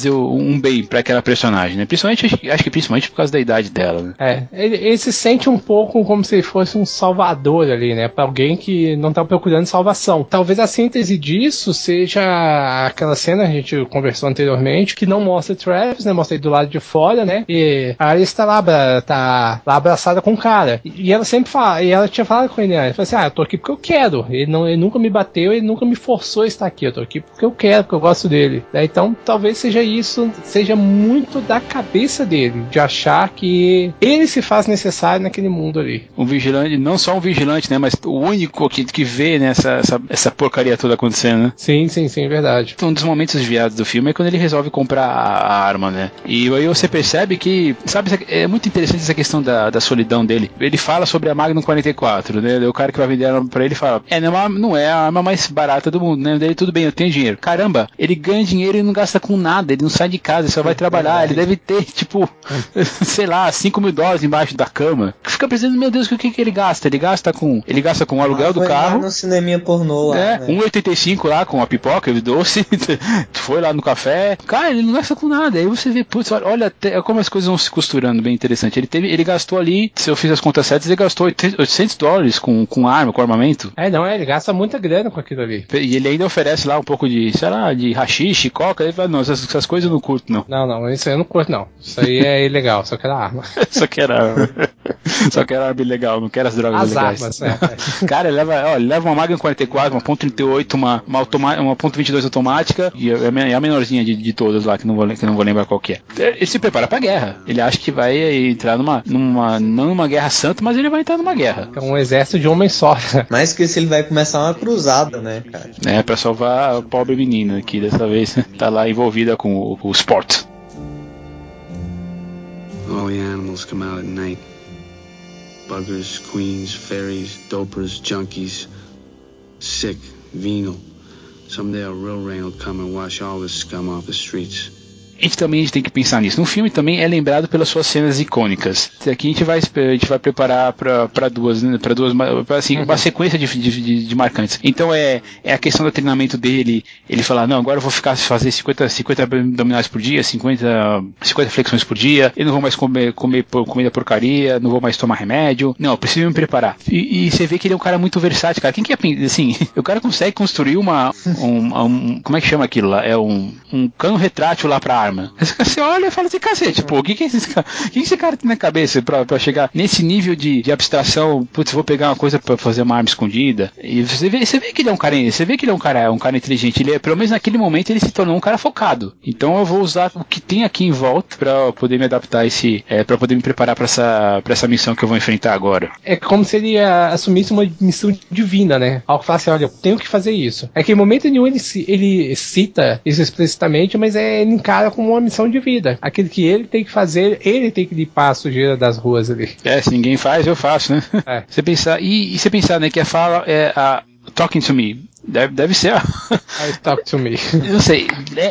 um bem para aquela personagem, né? Acho que principalmente por causa da idade dela, né? Ele se sente um pouco como se fosse um salvador ali, né? Para alguém que não tá procurando salvação. Talvez a síntese disso seja aquela cena, a gente conversou anteriormente, que não mostra Travis, né? Mostra ele do lado de fora, né? E a Alice tá lá abraçada com o cara. E ela sempre fala, e ela tinha falado com ele, ela falou assim, eu tô aqui porque eu quero. Ele nunca me bateu, ele nunca me forçou a estar aqui. Eu tô aqui porque eu quero, porque eu gosto dele. Então, talvez seja muito da cabeça dele, de achar que ele se faz necessário naquele mundo ali. Um vigilante, não só um vigilante, né, mas o único que vê, né, essa porcaria toda acontecendo, né? Sim, verdade. Um dos momentos desviados do filme é quando ele resolve comprar a arma, né? E aí você percebe que, sabe, é muito interessante essa questão da solidão dele. Ele fala sobre a Magnum 44, né? O cara que vai vender a arma pra ele fala, não é a arma mais barata do mundo, né? Daí tudo bem, eu tenho dinheiro. Caramba, ele ganha dinheiro e não gasta com nada, ele não sai de casa, ele só vai trabalhar, ele deve ter, tipo, sei lá, $5.000 embaixo da cama. Fica pensando, meu Deus, o que ele gasta? Ele gasta com o aluguel do carro. Lá no cineminha pornô lá, né? 1,85 lá com a pipoca e o doce, foi lá no café. Cara, ele não gasta com nada. Aí você vê, putz, olha até como as coisas vão se costurando, bem interessante. Ele gastou ali, se eu fiz as contas certas, ele gastou $800 com arma, com armamento. Ele gasta muita grana com aquilo ali. E ele ainda oferece lá um pouco de, sei lá, de haxixe, coca. Ele fala, não, essas coisas eu não curto, não. Não, isso aí eu não curto, não. Isso aí é ilegal, só quero arma. Só quero arma. Só quero arma ilegal, não quero as drogas legais. As armas, Cara, ele leva uma Magnum 44, uma .38, uma .22 automática e a menorzinha de todas lá, que não vou lembrar qual que é. Ele se prepara pra guerra. Ele acha que vai entrar não numa guerra santa, mas ele vai entrar numa guerra. É um exército de homens só. Mais que isso, ele vai começar uma cruzada, né, cara? Pra salvar a pobre menina, que dessa vez tá lá envolvida com o sport. All the animals come out at night. Buggers, queens, fairies, dopers, junkies. Sick, venal. Someday a real rain will come and wash all this scum off the streets. a gente tem que pensar nisso. No filme também é lembrado pelas suas cenas icônicas. Aqui a gente vai preparar para duas, né? Assim, uma sequência de marcantes. Então é a questão do treinamento dele. Ele fala, não, agora eu vou fazer 50 abdominais por dia, 50 flexões por dia, eu não vou mais comer comida porcaria, não vou mais tomar remédio. Não, eu preciso me preparar. E você vê que ele é um cara muito versátil, cara. Quem que é, assim, o cara consegue construir como é que chama aquilo lá? É um cano retrátil lá pra arma. Você olha e fala assim, cacete, pô, o que esse cara tem na cabeça pra chegar nesse nível de abstração? Putz, vou pegar uma coisa pra fazer uma arma escondida. E você vê que ele é um cara inteligente. Ele pelo menos naquele momento ele se tornou um cara focado. Então eu vou usar o que tem aqui em volta pra poder me adaptar pra poder me preparar pra essa missão que eu vou enfrentar agora. É como se ele assumisse uma missão divina, né? Ao falar assim, olha, eu tenho que fazer isso. É que em momento nenhum ele cita isso explicitamente, mas ele encara como uma missão de vida. Aquilo que ele tem que fazer, ele tem que limpar a sujeira das ruas ali. Se ninguém faz, eu faço, né? Você pensar, você pensar, né, que a fala é a Talking to Me. Deve ser Talk to me. Eu não sei,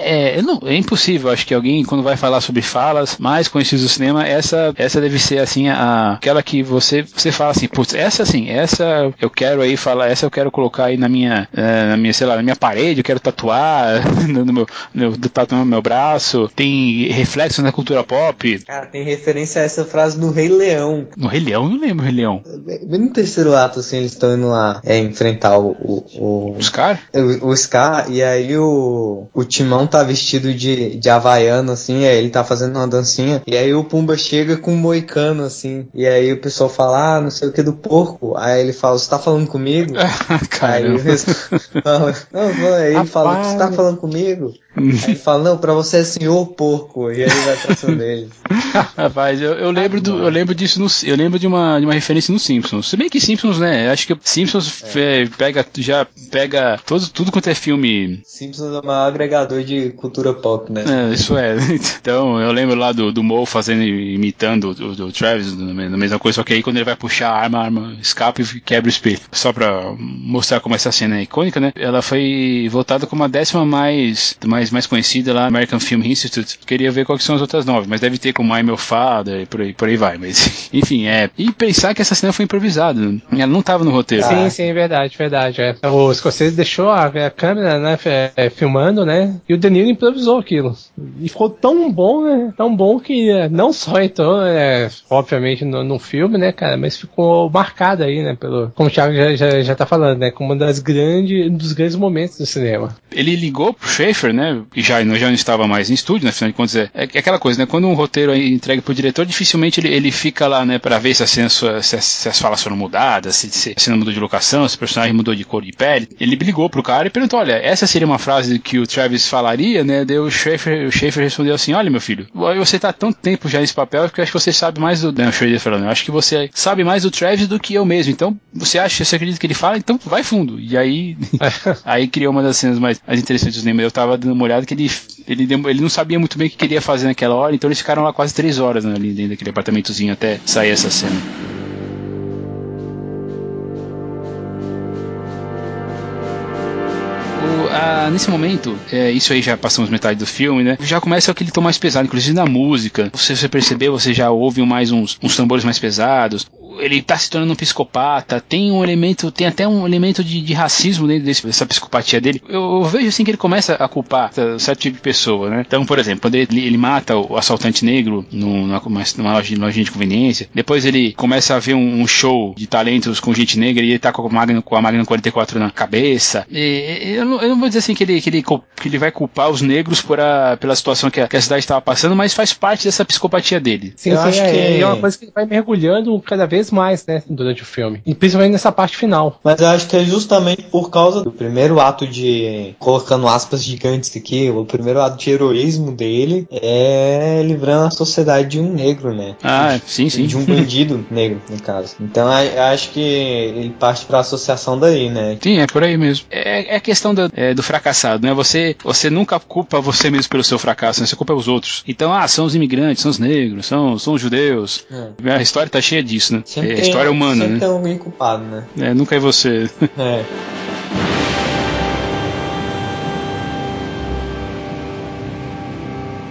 é impossível, acho que alguém quando vai falar sobre falas mais conhecidas do cinema, essa deve ser assim, aquela que você fala assim, putz, essa eu quero aí falar, essa eu quero colocar aí na minha, sei lá, na minha parede, eu quero tatuar tatuar no meu braço, tem reflexos na cultura pop. Cara, tem referência a essa frase no Rei Leão. No Rei Leão? Eu não lembro Rei Leão. Bem no terceiro ato, assim, eles estão indo lá enfrentar o Scar? O Scar, e aí o Timão tá vestido de havaiano, assim, aí ele tá fazendo uma dancinha, e aí o Pumba chega com um moicano, assim, e aí o pessoal fala, não sei o que do porco, aí ele fala, você tá falando comigo? Aí ele fala, aí ele fala, você tá falando comigo? Aí ele fala, não, pra você é senhor porco, e aí ele vai pra cima dele. Rapaz, eu lembro disso, eu lembro de uma referência nos Simpsons. Se bem que Simpsons, né, acho que Simpsons pega tudo quanto é filme. Simpsons é o maior agregador de cultura pop, né? Isso é. Então, eu lembro lá do Moe imitando o Travis, na mesma coisa, só que aí quando ele vai puxar a arma escapa e quebra o espelho. Só pra mostrar como essa cena é icônica, né? Ela foi votada como a 10ª mais conhecida lá, American Film Institute. Queria ver quais são as outras 9, mas deve ter como I'm Your Father e por aí vai. Mas, enfim, e pensar que essa cena foi improvisada. Ela não tava no roteiro. Sim, verdade. O escocese deixou a câmera, né, filmando, né, e o De Niro improvisou aquilo. E ficou tão bom, né, tão bom que não só entrou, obviamente, no filme, né, cara, mas ficou marcado aí, né, como o Thiago já tá falando, né, como um dos grandes momentos do cinema. Ele ligou pro Schaefer, né, e já não estava mais em estúdio, né, afinal de contas, é aquela coisa, né, quando um roteiro é entregue pro diretor, dificilmente ele fica lá, né, pra ver se as falas foram mudadas, se a cena mudou de locação, se o personagem mudou de cor de pele. Ele ligou pro cara e perguntou, olha, essa seria uma frase que o Travis falaria, né, daí o Schaefer respondeu assim, olha, meu filho, você tá há tanto tempo já nesse papel que eu acho que você sabe mais do... Não, o Schrader falando, eu acho que você sabe mais do Travis do que eu mesmo, então você acredita que ele fala, então vai fundo. E aí aí criou uma das cenas mais interessantes do cinema. Eu tava dando uma olhada que ele não sabia muito bem o que queria fazer naquela hora, então eles ficaram lá quase 3 horas, né, ali dentro daquele apartamentozinho até sair essa cena. Nesse momento, isso aí já passamos metade do filme, né? Já começa aquele tom mais pesado, inclusive na música. Você percebeu, você já ouve mais uns tambores mais pesados. Ele tá se tornando um psicopata. Tem até um elemento de racismo dentro dessa psicopatia dele. Eu vejo assim que ele começa a culpar certo tipo de pessoa, né? Então, por exemplo, quando ele mata o assaltante negro numa lojinha de conveniência, depois ele começa a ver um show de talentos com gente negra e ele tá com a Magnum 44 na cabeça. Eu não vou dizer assim que ele vai culpar os negros pela situação que a cidade estava passando, mas faz parte dessa psicopatia dele. Sim, acho que é uma coisa que ele vai mergulhando cada vez mais, né, durante o filme. E principalmente nessa parte final. Mas eu acho que é justamente por causa do primeiro ato colocando aspas gigantes aqui, o primeiro ato de heroísmo dele é livrando a sociedade de um negro, né? Sim. De um bandido negro, no caso. Então eu acho que ele parte pra associação daí, né? Sim, é por aí mesmo. É a questão do fracassado, né? Você nunca culpa você mesmo pelo seu fracasso, né? Você culpa os outros. Então, são os imigrantes, são os negros, são os judeus. A história tá cheia disso, né? A história humana, sempre né? Tem alguém culpado, né? Nunca é você.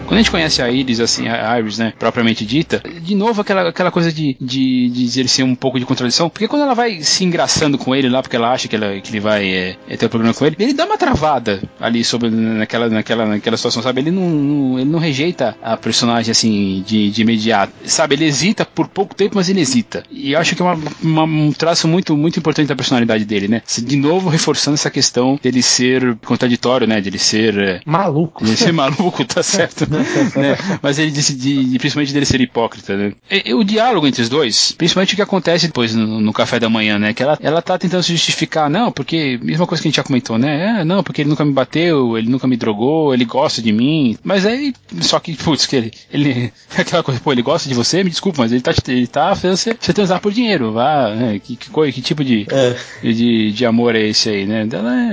Quando a gente conhece a Iris, assim, a Iris, né, propriamente dita, de novo aquela coisa de exercer um pouco de contradição, porque quando ela vai se engraçando com ele lá, porque ela acha que ele vai ter um problema com ele dá uma travada ali naquela situação, sabe? Ele não rejeita a personagem assim de imediato, sabe? Ele hesita por pouco tempo, mas ele hesita. E eu acho que é um traço muito, muito importante da personalidade dele, né? De novo reforçando essa questão dele ser contraditório, né? Dele ser maluco. Dele ser maluco, tá certo? Né? Mas ele principalmente dele ser hipócrita, né? E o diálogo entre os dois, principalmente o que acontece depois no café da manhã, né? Que ela tá tentando se justificar, não, porque, mesma coisa que a gente já comentou, né? Não, porque ele nunca me bateu, ele nunca me drogou, ele gosta de mim. Mas aí, só que, putz, que ele aquela coisa, pô, ele gosta de você, me desculpa, mas ele tá fazendo você transar por dinheiro, vá, né? Que tipo de amor é esse aí, né? Ela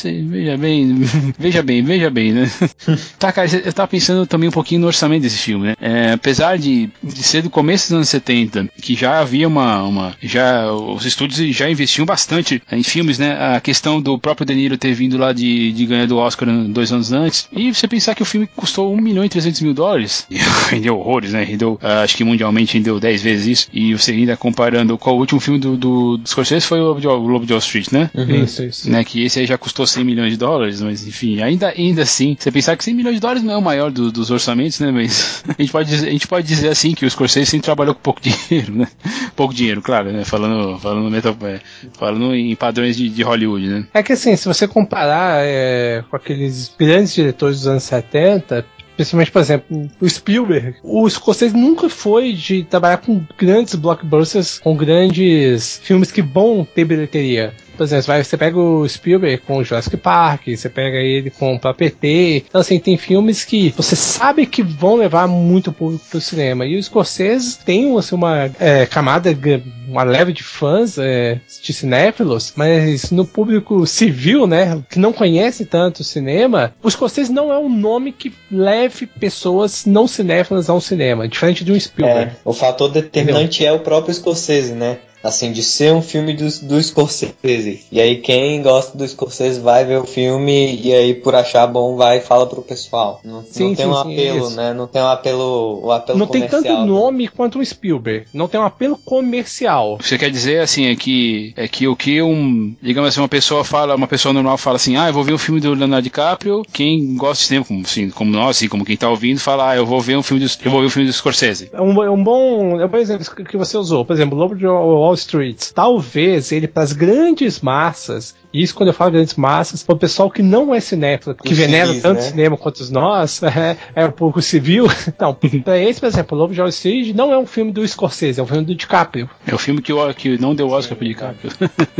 veja bem, né? Tá, cara, eu tava pensando também um pouquinho no orçamento desse filme, né? Apesar de ser do começo dos anos 70, que já havia os estúdios já investiam bastante em filmes, né? A questão do próprio De Niro ter vindo lá de ganhar do Oscar 2 anos antes, e você pensar que o filme custou $1.300.000 e rendeu horrores, né? Rendeu, acho que mundialmente rendeu 10 vezes isso, e você ainda comparando com o último filme do Scorsese foi o Lobo de Wall Street, né? Isso. Né? Que esse aí já custou $100 milhões, mas enfim, ainda assim, você pensar que $100 milhões não é o maior dos orçamentos, né? Mas a gente pode dizer assim que o Scorsese sempre trabalhou com pouco dinheiro, né? Pouco dinheiro, claro, né? Falando em padrões de Hollywood, né? É que assim, se você comparar com aqueles grandes diretores dos anos 70, principalmente, por exemplo, o Spielberg, o Scorsese nunca foi de trabalhar com grandes blockbusters, com grandes filmes que vão ter bilheteria. Por exemplo, você pega o Spielberg com o Jurassic Park, você pega ele com o próprio ET. Então, assim, tem filmes que você sabe que vão levar muito público pro cinema. E o Scorsese tem assim, uma camada, uma leve de fãs, de cinéfilos, mas no público civil, né, que não conhece tanto o cinema, o Scorsese não é um nome que leve pessoas não cinéfilas ao cinema, diferente de um Spielberg. O fator determinante é o próprio Scorsese, né? Assim, de ser um filme do Scorsese. E aí quem gosta do Scorsese vai ver o filme e aí por achar bom vai e fala pro pessoal. Não tem um apelo, né? Não tem o apelo não comercial. Não tem tanto nome quanto um Spielberg. Não tem um apelo comercial. Você quer dizer, assim, é que o que digamos assim, uma pessoa normal fala assim, eu vou ver um filme do Leonardo DiCaprio, quem gosta de cinema, como nós, assim, como quem tá ouvindo, fala, eu vou ver um filme do Scorsese. É um bom exemplo que você usou. Por exemplo, Lobo de Wall Street. Talvez ele, para as grandes massas, e isso quando eu falo grandes massas, para o pessoal que não é cinéfilo, que venera tanto cinema quanto nós, é um pouco civil. Então, para esse, por exemplo, Lobo de Wall Street não é um filme do Scorsese, é um filme do DiCaprio. É o filme que não deu Oscar pro DiCaprio.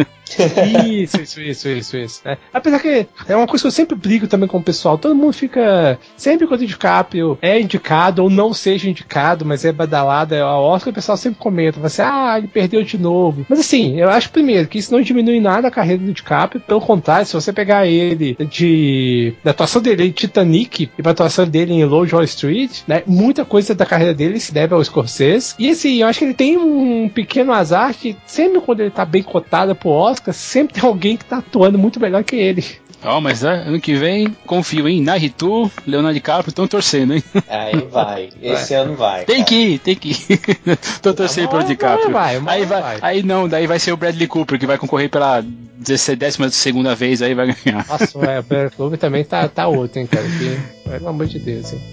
Isso. Apesar que é uma coisa que eu sempre brigo também com o pessoal. Todo mundo fica. Sempre quando o DiCaprio é indicado ou não seja indicado, mas é badalado, é a Oscar, o pessoal sempre comenta, fala assim, ele perdeu de novo. Mas assim, eu acho primeiro que isso não diminui nada a carreira do DiCaprio. Pelo contrário, se você pegar ele da atuação dele em Titanic e pra atuação dele em Lobo de Wall Street, né, muita coisa da carreira dele se deve ao Scorsese. E assim, eu acho que ele tem um pequeno azar que sempre quando ele tá bem cotado pro Oscar, sempre tem alguém que tá atuando muito melhor que ele. Mas ano que vem, confio, hein? Naruto, Leonardo DiCaprio, estão torcendo, hein? Aí vai. Esse ano vai. Tem que ir. Tô torcendo pro DiCaprio. Aí não, daí vai ser o Bradley Cooper, que vai concorrer pela 12ª vez, aí vai ganhar. Nossa, o Bradley Cooper também tá outro, hein, cara? Pelo amor de Deus, hein?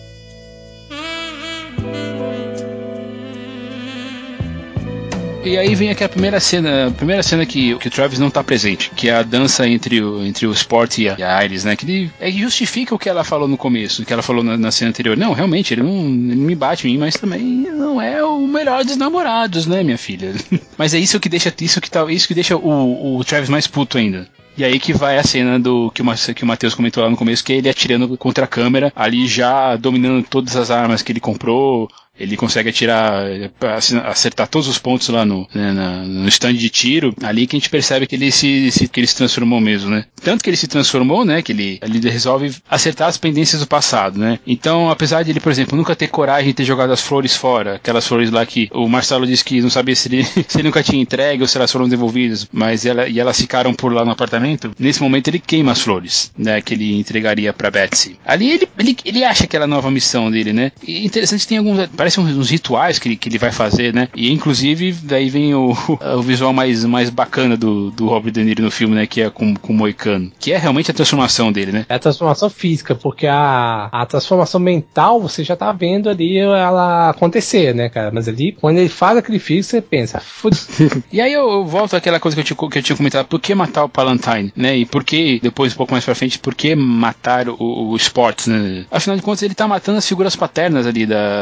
E aí vem aqui a primeira cena que o Travis não tá presente, que é a dança entre o Sport e a Iris, né? Que justifica o que ela falou no começo, o que ela falou na cena anterior. Não, realmente, ele não me bate em mim, mas também não é o melhor dos namorados, né, minha filha? Mas é isso que deixa o Travis mais puto ainda. E aí que vai a cena que o Matheus comentou lá no começo, que é ele atirando contra a câmera, ali já dominando todas as armas que ele comprou. Ele consegue acertar todos os pontos lá no stand de tiro, ali que a gente percebe que ele se transformou mesmo, né? Tanto que ele se transformou, né? Que ele resolve acertar as pendências do passado, né? Então, apesar de ele, por exemplo, nunca ter coragem de ter jogado as flores fora, aquelas flores lá que o Marcelo disse que não sabia se ele nunca tinha entregue ou se elas foram devolvidas, mas elas ficaram por lá no apartamento, violento, nesse momento ele queima as flores, né, que ele entregaria pra Betsy. Ali ele acha aquela nova missão dele, né? E interessante, tem alguns, parece uns rituais que ele vai fazer, né? E inclusive daí vem o visual mais bacana do Robert De Niro no filme, né, que é com o Moicano, que é realmente a transformação dele, né? É a transformação física, porque a transformação mental você já tá vendo ali ela acontecer, né, cara? Mas ali, quando ele faz aquele físico, você pensa, E aí eu volto àquela coisa que eu tinha comentado, por que matar o Palantine, né? E por que, depois, um pouco mais pra frente, por que matar o Sports, né? Afinal de contas, ele tá matando as figuras paternas ali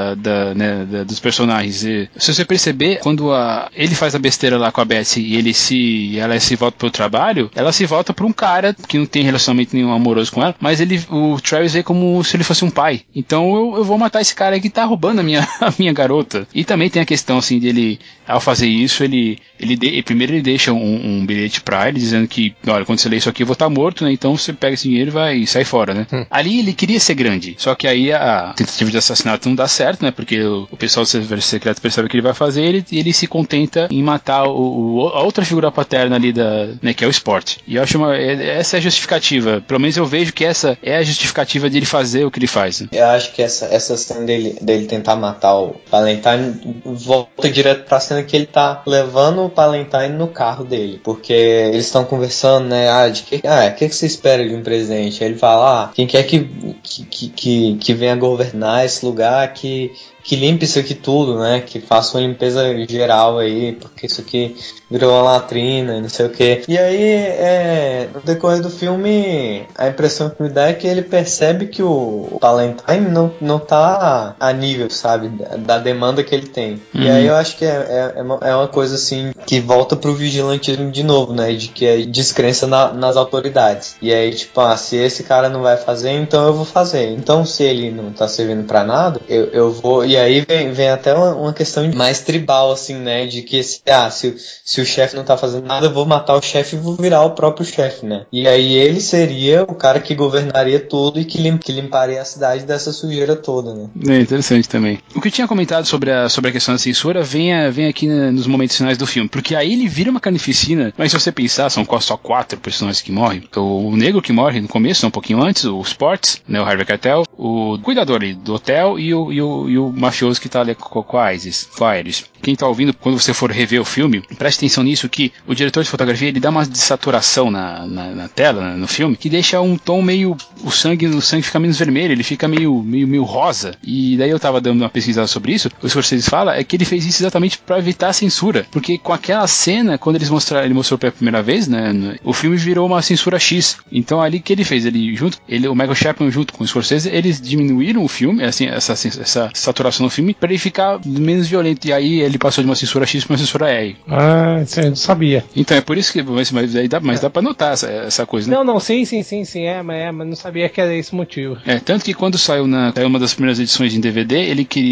dos personagens. E, se você perceber, quando ele faz a besteira lá com a Betsy e ela se volta pro trabalho, ela se volta pra um cara que não tem relacionamento nenhum amoroso com ela, mas o Travis vê como se ele fosse um pai. Então eu vou matar esse cara aí que tá roubando a minha garota. E também tem a questão, assim, dele, ao fazer isso, primeiro ele deixa um bilhete pra ele, dizendo que, olha, quando você ler isso aqui eu vou estar morto, né? Então você pega esse dinheiro e sai fora, né? Ali ele queria ser grande, só que aí a tentativa de assassinato não dá certo, né? Porque o pessoal do Serviço Secreto percebe o que ele vai fazer e ele se contenta em matar a outra figura paterna ali, né, que é o Sport. E eu acho essa é a justificativa. Pelo menos eu vejo que essa é a justificativa de ele fazer o que ele faz, né? Eu acho que essa cena dele tentar matar o Palantine volta direto pra cena que ele tá levando o Palantine no carro dele, porque eles estão conversando, né, o que você espera de um presidente? Aí ele fala, quem quer que venha governar esse lugar, que limpe isso aqui tudo, né, que faça uma limpeza geral aí, porque isso aqui virou uma latrina, não sei o que. E aí, no decorrer do filme, a impressão que me dá é que ele percebe que o Palantine não tá a nível, sabe, da demanda que ele tem. E aí eu acho que é uma coisa assim que volta pro vigilantismo de novo, né, de que é descrença nas autoridades. E aí, tipo, se esse cara não vai fazer, então eu vou fazer. Então, se ele não tá servindo pra nada, eu vou. E aí vem até uma questão mais tribal, assim, né, de que se o chefe não tá fazendo nada, eu vou matar o chefe e vou virar o próprio chefe, né? E aí ele seria o cara que governaria tudo e que limparia a cidade dessa sujeira toda, né? É interessante também. O que eu tinha comentado sobre a questão da censura vem aqui nos momentos finais do filme, porque aí ele vira uma carnificina, mas se você pensar, são só 4 personagens que morrem. O negro que morre no começo, um pouquinho antes, o Sports, né, o Harvey Keitel, o cuidador ali do hotel e o mafioso que tá ali com a Isis. Quem tá ouvindo, quando você for rever o filme, preste atenção nisso, que o diretor de fotografia, ele dá uma desaturação na tela, no filme, que deixa um tom meio, o sangue fica menos vermelho, ele fica meio rosa. E daí eu tava dando uma pesquisada sobre isso, o Scorsese fala, é que ele fez isso exatamente para evitar a censura, porque com aquela cena, quando ele mostrou pela primeira vez, né, o filme virou uma censura X. Então ali que ele fez, o Michael Chapman junto com o Scorsese, eles diminuíram o filme, assim, essa saturação no filme, para ele ficar menos violento, e aí ele passou de uma censura X para uma censura R. Ah, isso eu não sabia. Então é por isso que, mas dá pra notar essa coisa, né? Não, sim, mas não sabia que era esse o motivo. Tanto que quando saiu uma das primeiras edições em DVD,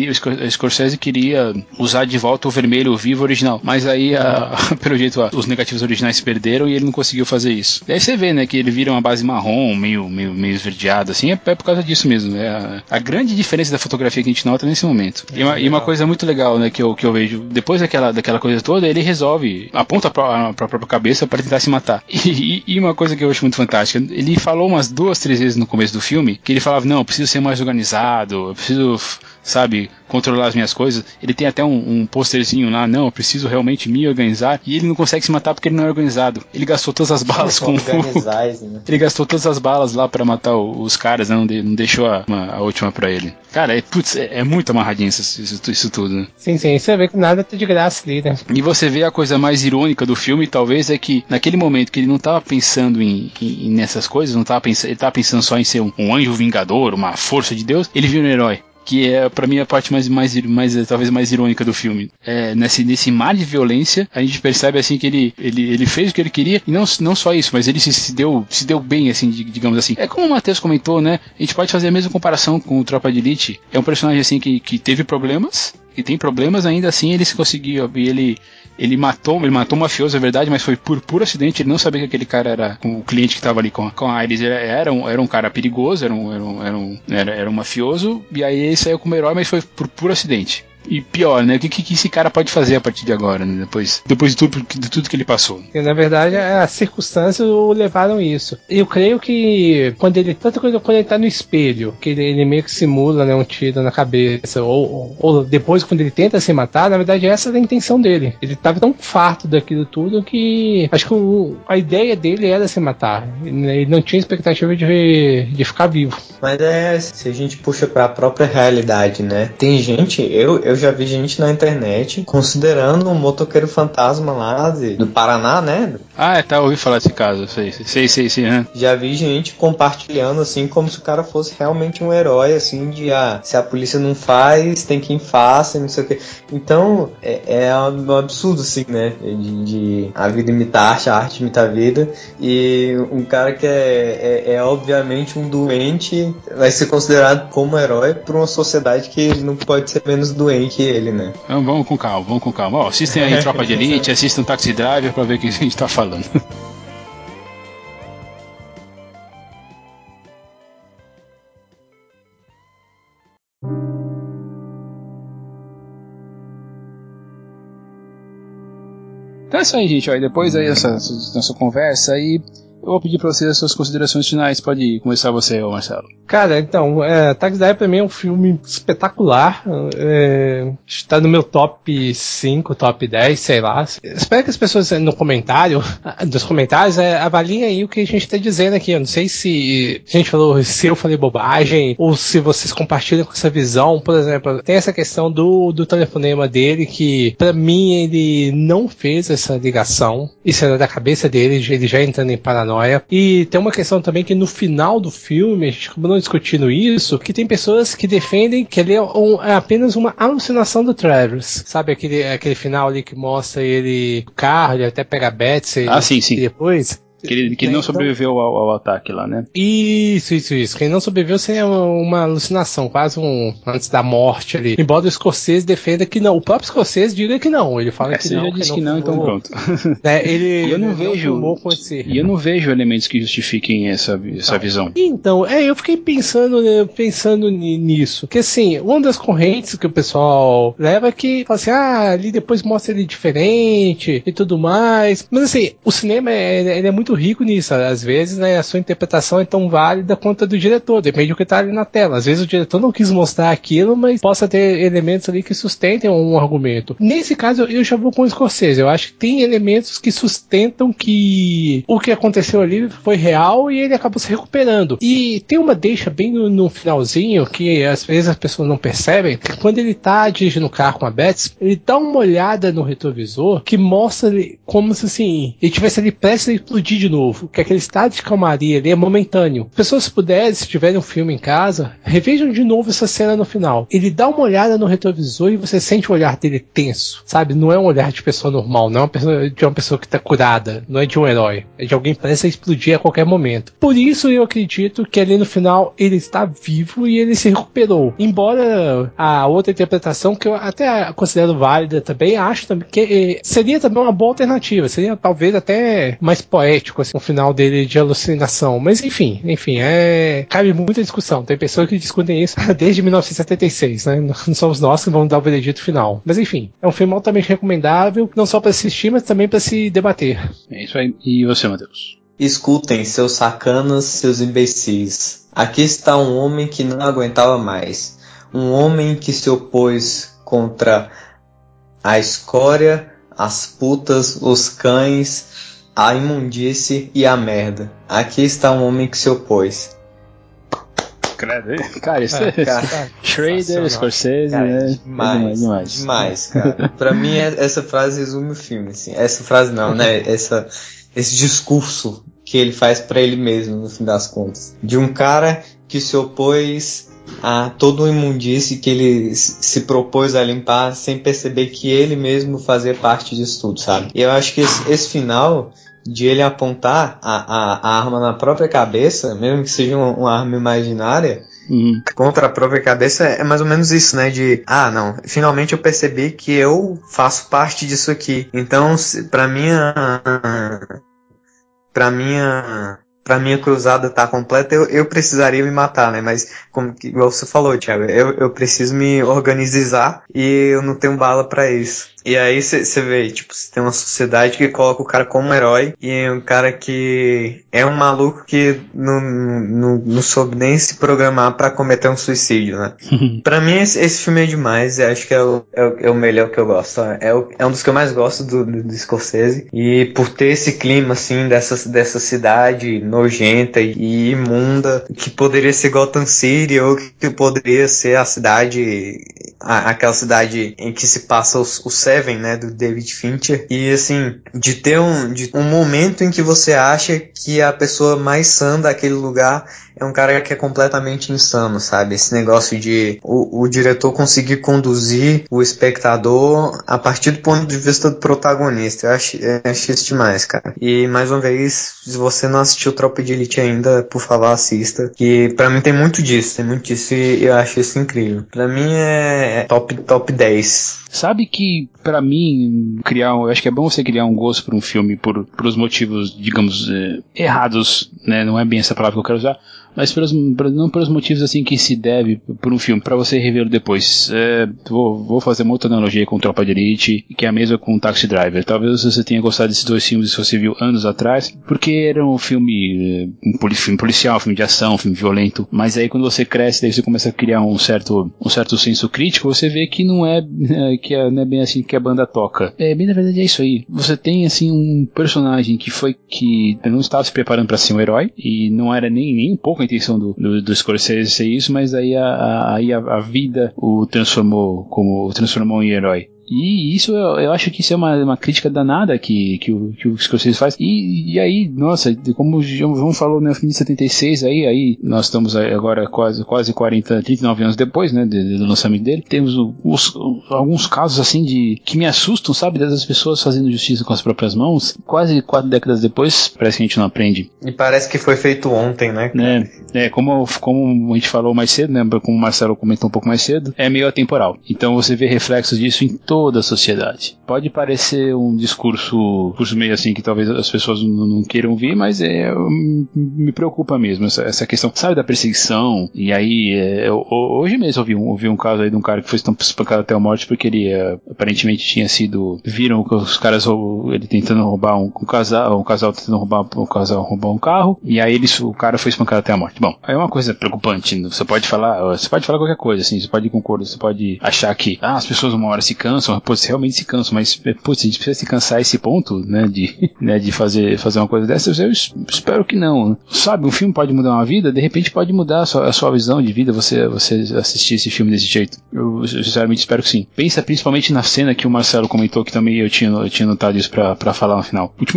o Scorsese queria usar de volta o vermelho vivo original, mas aí, pelo jeito, os negativos originais se perderam e ele não conseguiu fazer isso. Daí você vê, né, que ele vira uma base marrom, meio esverdeada, assim, é por causa disso mesmo. É a grande diferença da fotografia que a gente nota nesse momento. E uma coisa muito legal, né, que eu vejo, depois daquela coisa toda, ele resolve, aponta pra própria cabeça para tentar se matar. E uma coisa que eu acho muito fantástica, ele falou umas 2, 3 vezes no começo do filme, que ele falava, não, eu preciso ser mais organizado, eu preciso, sabe, controlar as minhas coisas. Ele tem até um posterzinho lá, não, eu preciso realmente me organizar, e ele não consegue se matar porque ele não é organizado. Ele gastou todas as balas ele gastou todas as balas lá pra matar os caras, né? Não deixou a última pra ele. Cara, é muito amarradinho isso tudo, né? Sim, você vê que nada tá de graça ali, né? E você vê a coisa mais irônica do filme, talvez, é que naquele momento que ele não tava pensando nessas coisas, ele tava pensando só em ser um anjo vingador, uma força de Deus, ele vira um herói. Que é, pra mim, a parte mais talvez mais irônica do filme. Nesse mar de violência, a gente percebe, assim, que ele fez o que ele queria, e não só isso, mas ele se deu bem, assim, digamos assim. É como o Matheus comentou, né? A gente pode fazer a mesma comparação com o Tropa de Elite. É um personagem, assim, que teve problemas, e tem problemas, ainda assim ele se conseguiu, e ele matou um mafioso, é verdade, mas foi por puro acidente. Ele não sabia que aquele cara era o cliente que estava ali com a Iris. Era um cara perigoso, era um mafioso, e aí ele saiu como herói, mas foi por puro acidente. E pior, né? O que esse cara pode fazer a partir de agora, né? Depois de tudo que ele passou. E, na verdade, as circunstâncias o levaram a isso. Eu creio que quando ele tá no espelho, que ele meio que simula, né, um tiro na cabeça, ou depois quando ele tenta se matar, na verdade essa é a intenção dele. Ele tava tão farto daquilo tudo que acho que a ideia dele era se matar. Ele não tinha expectativa de ficar vivo. Mas se a gente puxa pra própria realidade, né? Tem gente, eu já vi gente na internet considerando um motoqueiro fantasma lá do Paraná, né? Ouvi falar desse caso, sei, né? Já vi gente compartilhando assim, como se o cara fosse realmente um herói, assim, se a polícia não faz, tem quem faça, não sei o que. Então, é um absurdo, assim, né? De a vida imitar a arte imita a vida, e um cara que é obviamente um doente vai ser considerado como herói por uma sociedade que ele não pode ser menos doente que ele, né? Então, vamos com calma. Ó, assistem aí Tropa de Elite, assistam Taxi Driver pra ver o que a gente tá falando. Então é isso aí, gente. Ó, e depois aí dessa nossa conversa aí, eu vou pedir pra vocês as suas considerações finais. Pode começar você, Marcelo. Cara, então, Taxi Driver pra mim é um filme espetacular. Está no meu top 5, top 10, sei lá. Espero que as pessoas nos comentários avaliem aí o que a gente tá dizendo aqui. Eu não sei se a gente falou, se eu falei bobagem, ou se vocês compartilham com essa visão. Por exemplo, tem essa questão do telefonema dele, que pra mim ele não fez essa ligação. Isso era da cabeça dele, ele já entrando em paranoia. E tem uma questão também que no final do filme, a gente acabou discutindo isso, que tem pessoas que defendem que ele é apenas uma alucinação do Travis. Sabe aquele final ali que mostra ele no carro, ele até pega a Betsy sim. E depois... Que ele não sobreviveu ao ataque lá, né? Isso. Que ele não sobreviveu seria uma alucinação, quase antes da morte ali. Embora o Scorsese defenda que não. O próprio Scorsese diga que não. Ele fala que você não. Já disse que não, então pronto. Eu não vejo elementos que justifiquem essa visão. Então, eu fiquei pensando nisso. Que assim, uma das correntes que o pessoal leva é que fala assim, ali depois mostra ele diferente e tudo mais. Mas assim, o cinema ele é muito rico nisso. Às vezes, né, a sua interpretação é tão válida quanto a do diretor, depende do que está ali na tela. Às vezes o diretor não quis mostrar aquilo, mas possa ter elementos ali que sustentem um argumento. Nesse caso, eu já vou com o Scorsese. Eu acho que tem elementos que sustentam que o que aconteceu ali foi real e ele acabou se recuperando. E tem uma deixa bem no finalzinho que às vezes as pessoas não percebem, que quando ele tá dirigindo o carro com a Betsy, ele dá uma olhada no retrovisor que mostra ele como se assim, ele tivesse ali prestes a explodir de novo, que aquele estado de calmaria ali é momentâneo. As pessoas, se puderem, se tiverem um filme em casa, revejam de novo essa cena no final. Ele dá uma olhada no retrovisor e você sente o olhar dele tenso, sabe? Não é um olhar de pessoa normal, não é de uma pessoa que tá curada, não é de um herói, é de alguém que parece explodir a qualquer momento. Por isso eu acredito que ali no final ele está vivo e ele se recuperou. Embora a outra interpretação, que eu até considero válida também, acho também que seria também uma boa alternativa, seria talvez até mais poético assim, o final dele de alucinação. Mas enfim, cabe muita discussão. Tem pessoas que discutem isso desde 1976, né? Não somos nós que vamos dar o veredito final. Mas enfim, é um filme altamente recomendável, não só para assistir, mas também para se debater. É isso aí. E você, Matheus? Escutem, seus sacanas, seus imbecis. Aqui está um homem que não aguentava mais. Um homem que se opôs contra a escória, as putas, os cães, a imundície e a merda. Aqui está um homem que se opôs. Cara, isso é Schrader, Scorsese, cara, né? Demais, cara. Pra mim, essa frase resume o filme, assim. Essa frase não, né? Esse discurso que ele faz pra ele mesmo, no fim das contas. De um cara que se opôs a todo o imundície que ele se propôs a limpar sem perceber que ele mesmo fazia parte disso tudo, sabe? E eu acho que esse final de ele apontar a arma na própria cabeça, mesmo que seja uma arma imaginária, contra a própria cabeça, é mais ou menos isso, né? Não, finalmente eu percebi que eu faço parte disso aqui. Então, pra minha pra minha cruzada tá completa, eu precisaria me matar, né? Mas, igual você falou, Thiago, eu preciso me organizar e eu não tenho bala pra isso. E aí você vê, tipo, você tem uma sociedade que coloca o cara como um herói e é um cara que é um maluco que não soube nem se programar pra cometer um suicídio, né? Pra mim esse filme é demais, eu acho que é o melhor que eu gosto. É um dos que eu mais gosto do Scorsese. E por ter esse clima, assim, dessa cidade nojenta e imunda, que poderia ser Gotham City ou que poderia ser a cidade, aquela cidade em que se passa o Seven, né, do David Fincher. E assim, de ter um momento em que você acha que a pessoa mais sã daquele lugar é um cara que é completamente insano, sabe? Esse negócio de o diretor conseguir conduzir o espectador a partir do ponto de vista do protagonista. Eu acho isso demais, cara. E mais uma vez, se você não assistiu Tropa de Elite ainda, por favor, assista. Que pra mim tem muito disso e eu acho isso incrível. Pra mim é top 10. Sabe que, pra mim, eu acho que é bom você criar um gosto por um filme por os motivos, digamos, errados, né? Não é bem essa palavra que eu quero usar, mas não pelos motivos assim que se deve por um filme, pra você revê-lo depois. Vou fazer uma outra analogia com Tropa de Elite, que é a mesma com Taxi Driver. Talvez você tenha gostado desses dois filmes se você viu anos atrás, porque era um filme, filme policial, um filme de ação, um filme violento, mas aí quando você cresce, daí você começa a criar um certo senso crítico, você vê que não é bem assim que a banda toca. Bem, na verdade é isso aí. Você tem assim um personagem que não estava se preparando para ser um herói, e não era nem um pouco a intenção do Scorsese ser isso, mas aí a vida o transformou em herói. E isso eu acho que isso é uma crítica danada que o Scorsese faz. E aí, nossa, como o João falou, né, fim de 76, aí nós estamos agora quase 39 anos depois, né, do lançamento dele. Temos alguns casos assim que me assustam, sabe, das pessoas fazendo justiça com as próprias mãos. Quase 4 décadas depois, parece que a gente não aprende. E parece que foi feito ontem, né, cara? Como a gente falou mais cedo, né, como o Marcelo comentou um pouco mais cedo, é meio atemporal. Então você vê reflexos disso em toda a sociedade. Pode parecer um discurso meio assim que talvez as pessoas não queiram ouvir, mas me preocupa mesmo essa questão, sabe, da perseguição. E aí hoje mesmo ouvi um caso aí de um cara que foi espancado até a morte porque ele aparentemente viram que os caras ele tentando roubar um casal tentando roubar um carro, e aí o cara foi espancado até a morte. Bom, é uma coisa preocupante. Você pode falar qualquer coisa, assim, você pode concordar, você pode achar que as pessoas uma hora se cansam, realmente se cansam, mas a gente precisa se cansar a esse ponto, né, de fazer uma coisa dessas. Eu espero que não. Sabe, um filme pode mudar uma vida, de repente pode mudar a sua visão de vida, você assistir esse filme desse jeito. Eu sinceramente espero que sim. Pensa principalmente na cena que o Marcelo comentou, que também eu tinha notado isso pra falar no final. Última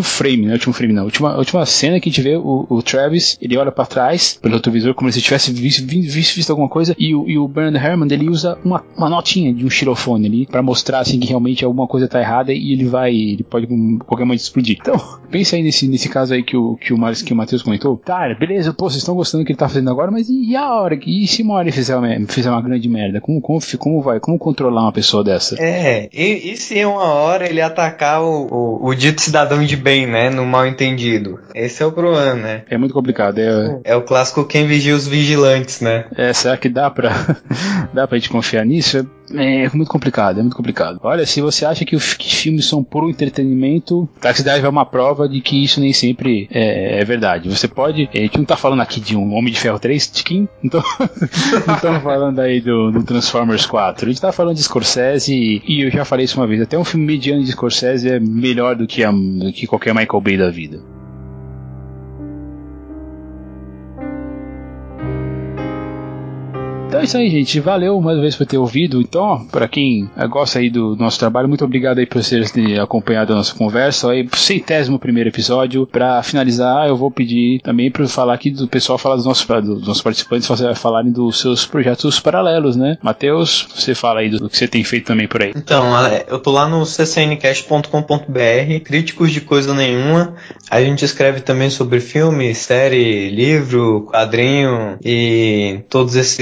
cena que a gente vê o Travis, ele olha pra trás pelo retrovisor como se tivesse visto alguma coisa, e o Bernard Herrmann, ele usa uma notinha de um xilofone ali pra mostrar assim que realmente alguma coisa tá errada, e ele pode qualquer momento explodir. Então, pensa aí nesse caso aí que o Matheus comentou. Tá, beleza, vocês estão gostando do que ele tá fazendo agora, mas e a hora? E se uma hora ele fizer uma grande merda? Como vai? Como controlar uma pessoa dessa? E se uma hora ele atacar o dito cidadão de bem, né, no mal entendido? Esse é o problema, né? É muito complicado. É o clássico quem vigia os vigilantes, né? Será que dá pra gente confiar nisso? É muito complicado. Olha, se você acha que filmes são puro entretenimento, Taxi Driver é uma prova de que isso nem sempre é verdade. Você pode... A gente não tá falando aqui de um Homem de Ferro 3, Tiquinho, então não estamos falando aí do Transformers 4. A gente tá falando de Scorsese, e eu já falei isso uma vez, até um filme mediano de Scorsese é melhor do que qualquer Michael Bay da vida. Então é isso aí, gente. Valeu mais uma vez por ter ouvido. Então, para quem gosta aí do nosso trabalho, muito obrigado aí por vocês terem acompanhado a nossa conversa. Aí, 101º episódio. Para finalizar, eu vou pedir também para falar aqui do pessoal, falar dos nossos participantes, falarem dos seus projetos paralelos, né? Matheus, você fala aí do que você tem feito também por aí. Então, eu tô lá no ccncast.com.br, críticos de coisa nenhuma. A gente escreve também sobre filme, série, livro, quadrinho e todos esses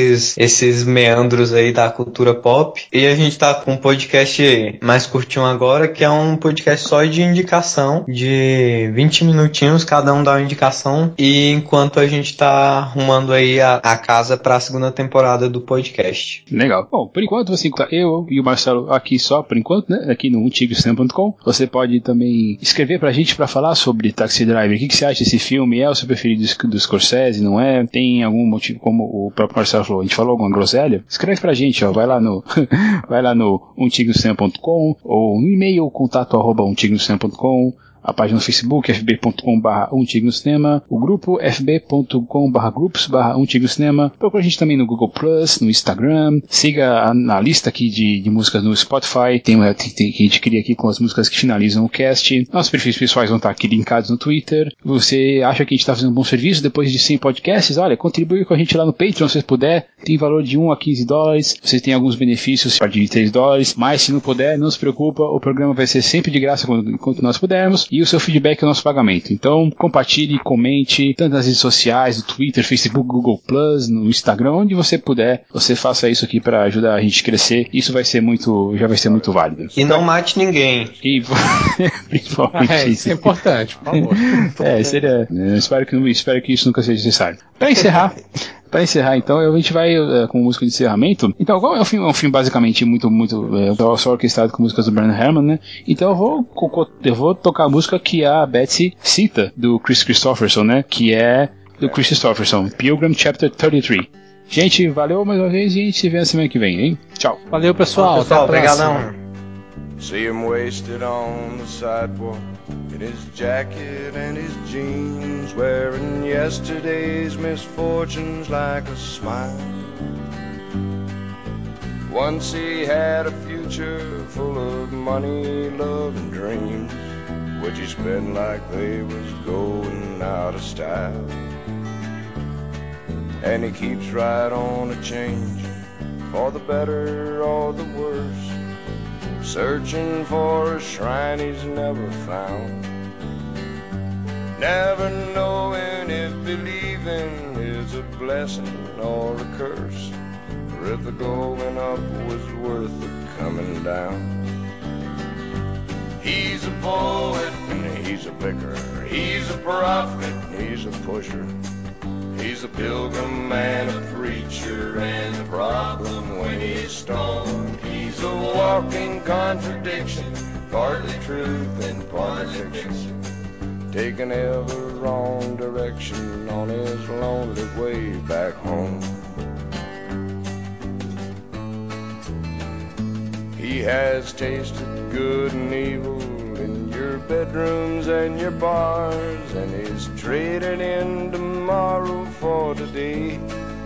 esses meandros aí da cultura pop. E a gente tá com um podcast mais curtinho agora, que é um podcast só de indicação, de 20 minutinhos, cada um dá uma indicação, e enquanto a gente tá arrumando aí a casa pra segunda temporada do podcast. Legal. Bom, por enquanto você encontra eu e o Marcelo aqui só, por enquanto, né? Aqui no untigocinema.com. Você pode também escrever pra gente pra falar sobre Taxi Driver. O que você acha desse filme? É o seu preferido do Scorsese, não é? Tem algum motivo, como o próprio Marcelo falou, a gente falou alguma groselha? Escreve pra gente, ó. Vai lá no untigocinema.com ou no e-mail contato@untigocinema.com. A página no Facebook, fb.com/untigocinema, o grupo fb.com/groups/untigocinema. Procura a gente também no Google+, no Instagram, siga na lista aqui de músicas no Spotify, que a gente cria aqui com as músicas que finalizam o cast. Nossos perfis pessoais vão estar aqui linkados no Twitter. Você acha que a gente está fazendo um bom serviço depois de 100 podcasts? Olha, contribui com a gente lá no Patreon, se você puder. Tem valor de $1 a $15. Você tem alguns benefícios a partir de $3, mas se não puder, não se preocupa, o programa vai ser sempre de graça enquanto nós pudermos. E o seu feedback é o nosso pagamento. Então, compartilhe, comente, tanto nas redes sociais, no Twitter, Facebook, Google+, no Instagram, onde você puder, você faça isso aqui para ajudar a gente a crescer. Isso já vai ser muito válido. E não mate ninguém. E principalmente isso é importante, por favor. Seria. Espero que isso nunca seja necessário. Para encerrar, então, a gente vai com música de encerramento. Então, é um filme basicamente muito só orquestrado com músicas do Bernard Herrmann, né? Então eu vou tocar a música que a Betsy cita, do Chris Christopherson, né? Que é do Chris Christopherson, Pilgrim Chapter 33. Gente, valeu mais uma vez e a gente se vê na semana que vem, hein? Tchau. Valeu, pessoal. Até a próxima. Obrigadão. See him wasted on the sidewalk in his jacket and his jeans, wearing yesterday's misfortunes like a smile. Once he had a future full of money, love and dreams, which he spent like they was going out of style. And he keeps right on a change, for the better or the worse, searching for a shrine he's never found, never knowing if believing is a blessing or a curse, or if the going up was worth the coming down. He's a poet and he's a vicar, he's a prophet and he's a pusher, he's a pilgrim and a preacher, and the problem when he's stoned, he's a walking contradiction, partly truth and partly fiction, taking ever wrong direction on his lonely way back home. He has tasted good and evil in your bedrooms and your bars, and he's traded in tomorrow for today,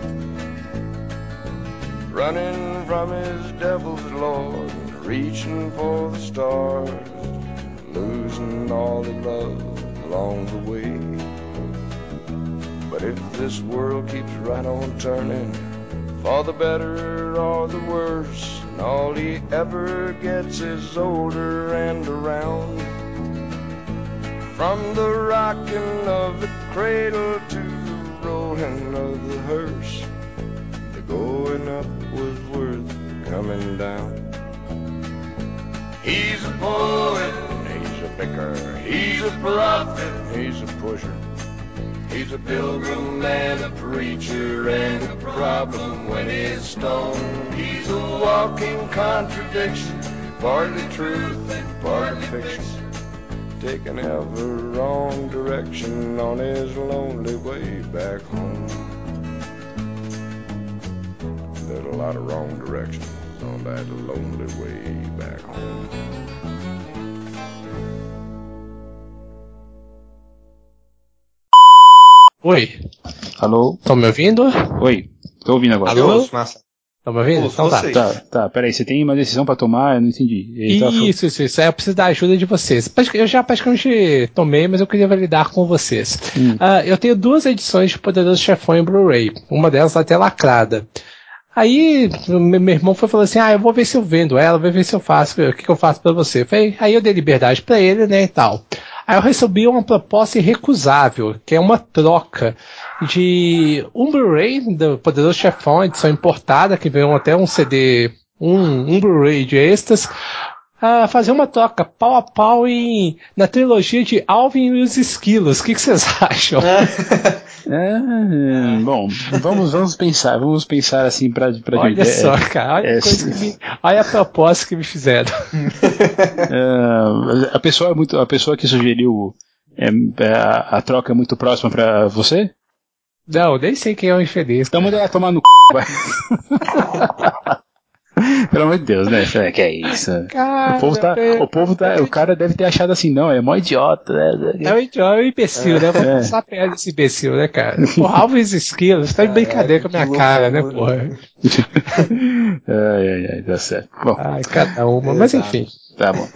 running from his devil's lord, reaching for the stars, losing all he loved along the way. But if this world keeps right on turning, for the better or the worse, and all he ever gets is older and around, from the rocking of the cradle to the rolling of the hearse, the going up was worth coming down. He's a poet, he's a vicar, he's a prophet, he's a pusher, he's a pilgrim and a preacher, and the problem when he's stoned, he's a walking contradiction, partly truth and partly fiction, taking ever wrong direction on his lonely way back home. There's a lot of wrong directions on that lonely way back home. Oi. Alô? Estão me ouvindo? Oi, tô ouvindo agora. Alô, massa. Estão me ouvindo? Então tá. Tá, peraí, você tem uma decisão pra tomar? Eu não entendi. Isso. Aí eu preciso da ajuda de vocês. Eu já praticamente tomei, mas eu queria validar com vocês. Eu tenho 2 edições de Poderoso Chefão em Blu-ray. Uma delas até lacrada. Aí meu irmão foi falando assim, eu vou ver se eu vendo ela, vou ver se eu faço, o que eu faço pra você. Aí eu dei liberdade pra ele, né, e tal. Aí eu recebi uma proposta irrecusável, que é uma troca de um Blu-ray do Poderoso Chefão, edição importada, que veio até um CD, um Blu-ray de extras, a fazer uma troca pau a pau na trilogia de Alvin e os Esquilos. O que vocês acham? Bom, vamos pensar assim pra olha só, cara, olha a proposta que me fizeram. A pessoa que sugeriu a troca é muito próxima pra você? Não, nem sei quem é o infeliz. Então manda ela tomar no vai. Pelo amor de Deus, né? Que é isso? Cara, o cara deve ter achado assim, não, é mó idiota, né? É um imbecil, né? Vou passar a perna desse imbecil, né, cara? Porra, Alves Esquilos, tá de brincadeira com a minha cara, né, porra? Ai, tá certo. Bom, ai, cada uma, mas enfim. Tá bom.